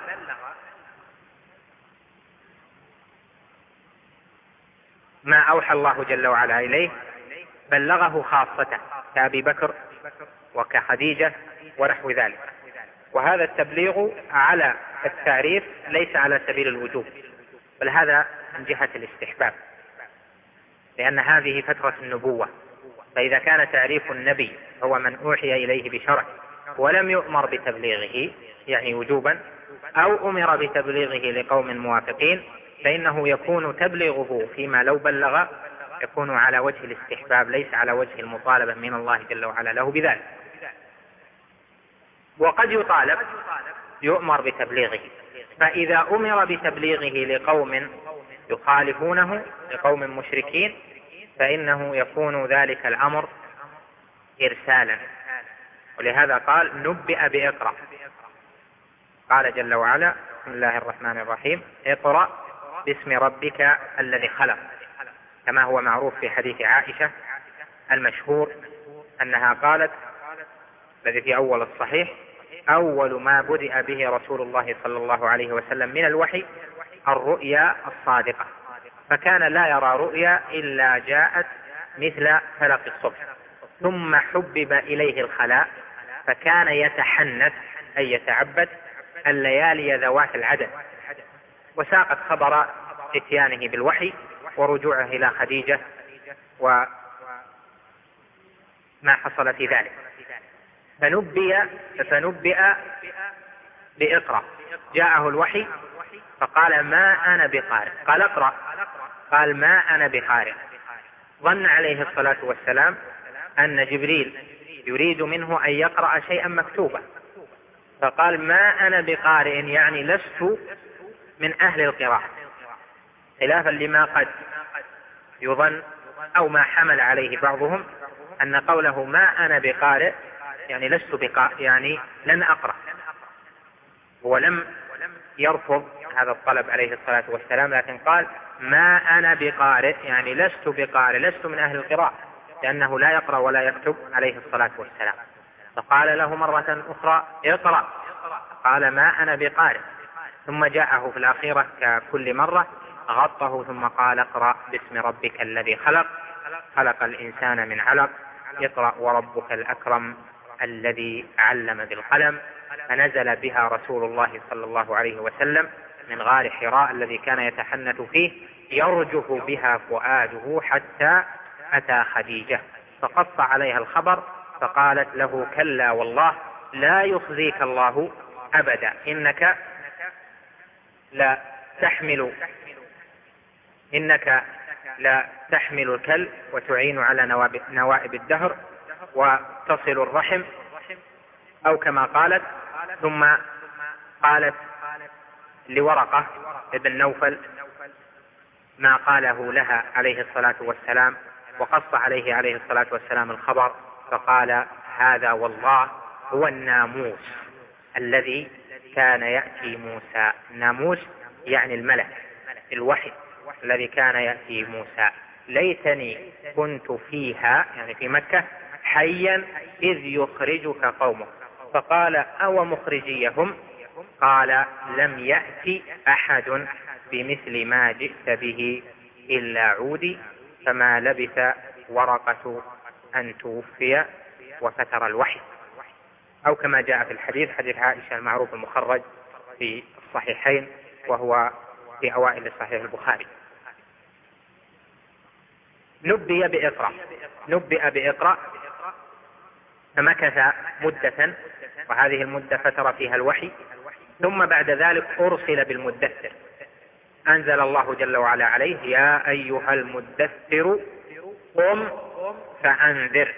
ما أوحى الله جل وعلا إليه، بلغه خاصته كأبي بكر وكخديجة ونحو ذلك. وهذا التبليغ على التعريف ليس على سبيل الوجوب، بل هذا من جهة الاستحباب، لأن هذه فترة النبوة. فإذا كان تعريف النبي هو من أوحي إليه بشرع ولم يؤمر بتبليغه يعني وجوبا، أو أمر بتبليغه لقوم موافقين، فإنه يكون تبليغه فيما لو بلغ يكون على وجه الاستحباب ليس على وجه المطالبة من الله جل وعلا له بذلك. وقد يطالب يؤمر بتبليغه، فإذا أمر بتبليغه لقوم يخالفونه لقوم مشركين فإنه يكون ذلك الأمر إرسالا. ولهذا قال نبئ بإقرأ. قال جل وعلا بسم الله الرحمن الرحيم اقرأ باسم ربك الذي خلق، كما هو معروف في حديث عائشة المشهور أنها قالت الذي في أول الصحيح أول ما بدأ به رسول الله صلى الله عليه وسلم من الوحي الرؤيا الصادقة، فكان لا يرى رؤيا إلا جاءت مثل فلق الصبح، ثم حبب إليه الخلاء فكان يتحنث أي يتعبد الليالي ذوات العدد. وساقت خبر اتيانه بالوحي ورجوعه إلى خديجة وما حصل في ذلك. فنبئ فنبئ بإقرأ جاءه الوحي فقال ما أنا بقارئ، قال اقرأ، قال ما أنا بقارئ. ظن عليه الصلاة والسلام أن جبريل يريد منه أن يقرأ شيئا مكتوبا، فقال ما أنا بقارئ، يعني لست من أهل القراءة، خلافا لما قد يظن أو ما حمل عليه بعضهم أن قوله ما أنا بقارئ يعني لست بقارئ، يعني لن أقرأ. هو لم يرفض هذا الطلب عليه الصلاة والسلام، لكن قال ما أنا بقارئ يعني لست بقارئ، لست من أهل القراءة، لأنه لا يقرأ ولا يكتب عليه الصلاة والسلام. فقال له مرة أخرى اقرأ، قال ما أنا بقارئ. ثم جاءه في الأخيرة ككل مرة غطه ثم قال اقرأ باسم ربك الذي خلق، خلق الإنسان من علق، اقرأ وربك الأكرم الذي علم بالقلم. فنزل بها رسول الله صلى الله عليه وسلم من غار حراء الذي كان يتحنث فيه، يرجف بها فؤاده حتى أتى خديجة فقص عليها الخبر، فقالت له كلا والله لا يخزيك الله أبدا، إنك لا تحمل إنك لا تحمل الكل وتعين على نوائب الدهر وتصل الرحم، أو كما قالت. ثم قالت لورقة ابن نوفل ما قاله لها عليه الصلاة والسلام، وقص عليه عليه الصلاة والسلام الخبر، فقال هذا والله هو الناموس الذي كان يأتي موسى. الناموس يعني الملك، الوحي الذي كان يأتي موسى. ليتني كنت فيها يعني في مكة حيا إذ يخرجك قومك. فقال أو مخرجيهم؟ قال لم يأتي أحد بمثل ما جئت به إلا عودي، فما لبث ورقة أن توفي وفتر الوحي، أو كما جاء في الحديث حديث عائشة المعروف المخرج في الصحيحين وهو في أوائل صحيح البخاري. نبئ بإقرأ نبئ بإقرأ فمكث مدة، وهذه المدة فتر فيها الوحي، ثم بعد ذلك أرسل بالمدثر. أنزل الله جل وعلا عليه يا أيها المدثر قم فأنذر.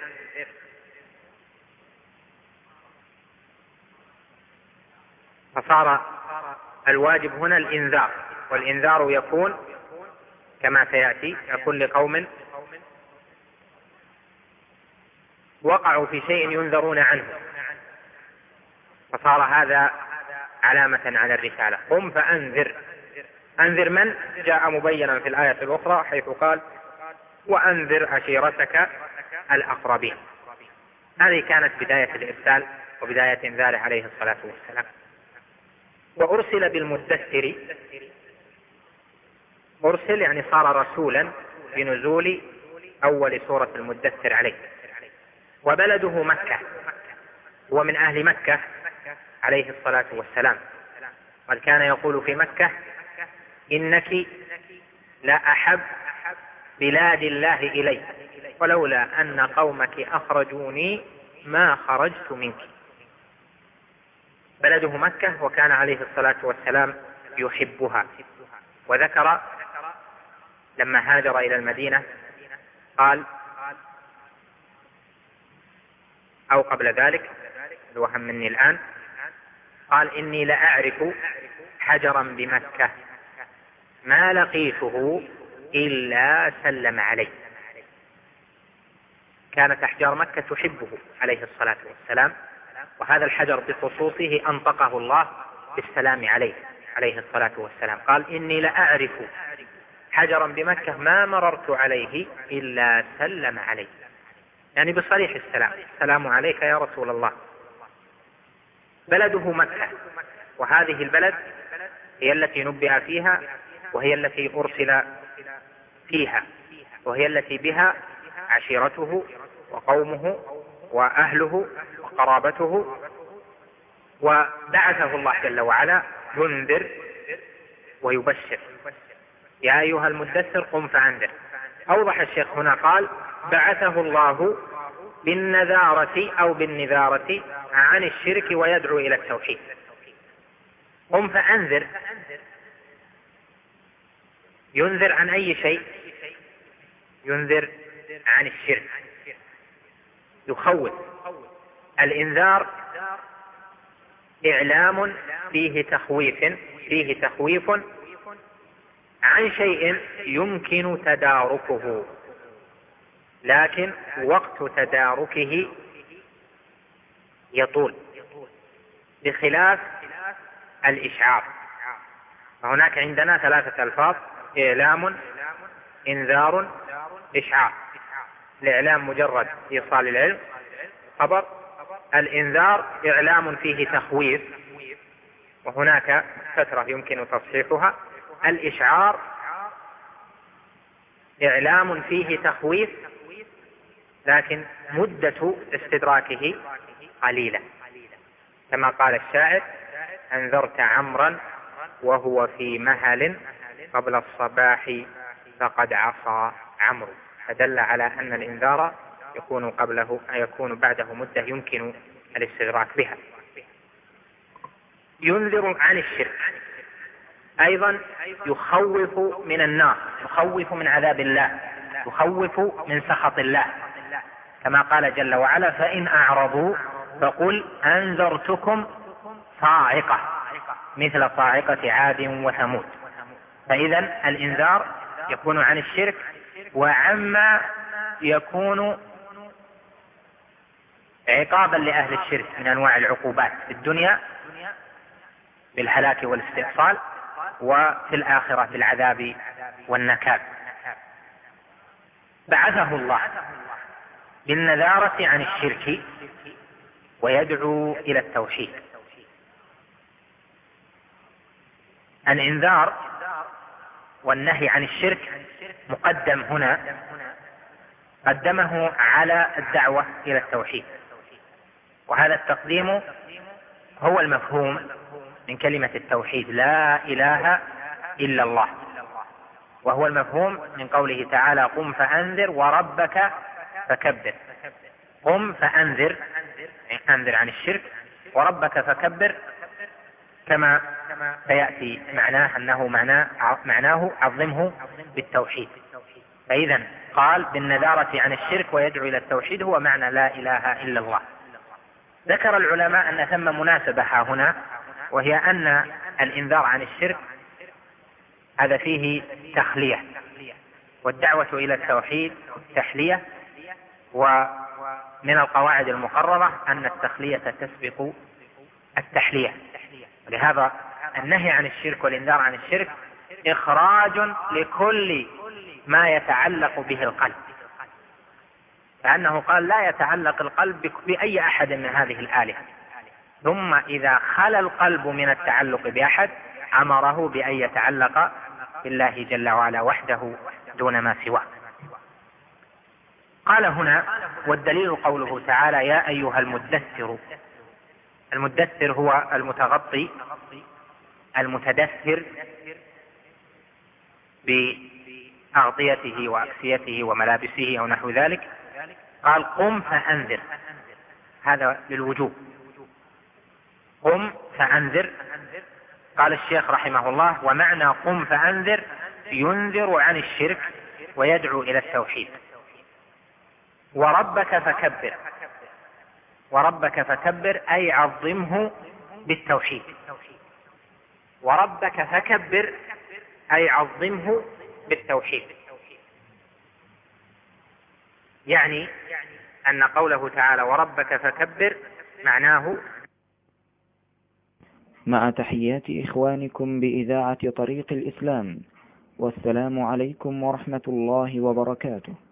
فصار الواجب هنا الإنذار، والإنذار يكون كما سيأتي يكون لقوم وقعوا في شيء ينذرون عنه، فصار هذا علامة على الرسالة. قم فأنذر. أنذر من؟ جاء مبينا في الآية الأخرى حيث قال وأنذر عشيرتك الأقربين. هذه كانت بداية الإرسال وبداية إنذاره عليه الصلاة والسلام. وأرسل بالمدثر، أرسل يعني صار رسولا بنزول أول سورة المدثر عليه. وبلده مكة، هو من أهل مكة عليه الصلاة والسلام، قد كان يقول في مكة إنك لا أحب بلاد الله إلي، ولولا أن قومك أخرجوني ما خرجت منك. بلده مكة، وكان عليه الصلاة والسلام يحبها. وذكر لما هاجر إلى المدينة قال أو قبل ذلك الوهم مني الآن، قال إني لأعرف حجرا بمكة ما لقيته إلا سلم عليه. كانت أحجار مكة تحبه عليه الصلاة والسلام، وهذا الحجر بخصوصه أنطقه الله بالسلام عليه عليه الصلاة والسلام. قال إني لأعرف حجرا بمكة ما مررت عليه إلا سلم عليه، يعني بصريح السلام، السلام عليك يا رسول الله. بلده مكة، وهذه البلد هي التي نبئ فيها، وهي التي أرسل فيها، وهي التي بها عشيرته وقومه وأهله وقرابته. وبعثه الله جل وعلا ينذر ويبشر. يا أيها المدثر قم فأنذر. أوضح الشيخ هنا قال بعثه الله بالنذارة أو بالنذارة عن الشرك ويدعو إلى التوحيد. قم فأنذر ينذر عن أي شيء؟ ينذر عن الشرك، يخوف. الإنذار إعلام فيه تخويف فيه تخويف عن شيء يمكن تداركه، لكن وقت تداركه يطول، بخلاف الإشعار. فهناك عندنا ثلاثة ألفاظ: إعلام، إنذار، إشعار. الإعلام مجرد إيصال العلم، خبر. الإنذار إعلام فيه تخويف، وهناك فترة يمكن تصحيحها. الإشعار إعلام فيه تخويف، لكن مدة استدراكه قليلة، كما قال الشاعر: أنذرت عمرا وهو في مهل قبل الصباح فقد عصى عمرو. فدل على أن الإنذار يكون قبله يكون بعده مدة يمكن الاستدراك بها. ينذر عن الشرك، أيضا يخوف من النار، يخوف من عذاب الله، يخوف من سخط الله، كما قال جل وعلا: فإن أعرضوا فقل أنذرتكم صاعقة مثل صاعقة عاد وثمود. فإذا الإنذار يكون عن الشرك وعما يكون عقابا لأهل الشرك من أنواع العقوبات في الدنيا بالهلاك والاستئصال، وفي الآخرة بالعذاب والنكال. بعثه الله بالنذارة عن الشرك ويدعو إلى التوحيد. الإنذار والنهي عن الشرك مقدم هنا، قدمه على الدعوة إلى التوحيد، وهذا التقديم هو المفهوم من كلمة التوحيد: لا إله إلا الله، وهو المفهوم من قوله تعالى: قم فأنذر وربك فكبر. قم فأنذر، أنذر عن الشرك، وربك فكبر، كما سيأتي معناه أنه معناه, معناه عظمه بالتوحيد. فإذا قال بالنذارة عن الشرك ويدعو إلى التوحيد هو معنى لا إله إلا الله. ذكر العلماء أن ثم مناسبة هنا، وهي أن الإنذار عن الشرك هذا فيه تخلية، والدعوة إلى التوحيد تحلية، ومن القواعد المقررة أن التخلية تسبق التحلية. لهذا النهي عن الشرك والإنذار عن الشرك إخراج لكل ما يتعلق به القلب، لأنه قال: لا يتعلق القلب بأي أحد من هذه الآلهة، ثم إذا خلا القلب من التعلق بأحد أمره بأن يتعلق بالله جل وعلا وحده دون ما سواه. قال هنا: والدليل قوله تعالى: يا أيها المدثر. المدثر هو المتغطي المتدثر بأغطيته وأكسيته وملابسه أو نحو ذلك. قال: قم فأنذر، هذا للوجوب. قم فأنذر. قال الشيخ رحمه الله: ومعنى قم فأنذر ينذر عن الشرك ويدعو إلى التوحيد. وربك فكبر، وربك فكبر أي عظمه بالتوحيد. وربك فكبر أي عظمه بالتوحيد، يعني أن قوله تعالى وربك فكبر معناه: مع تحيات إخوانكم بإذاعة طريق الإسلام، والسلام عليكم ورحمة الله وبركاته.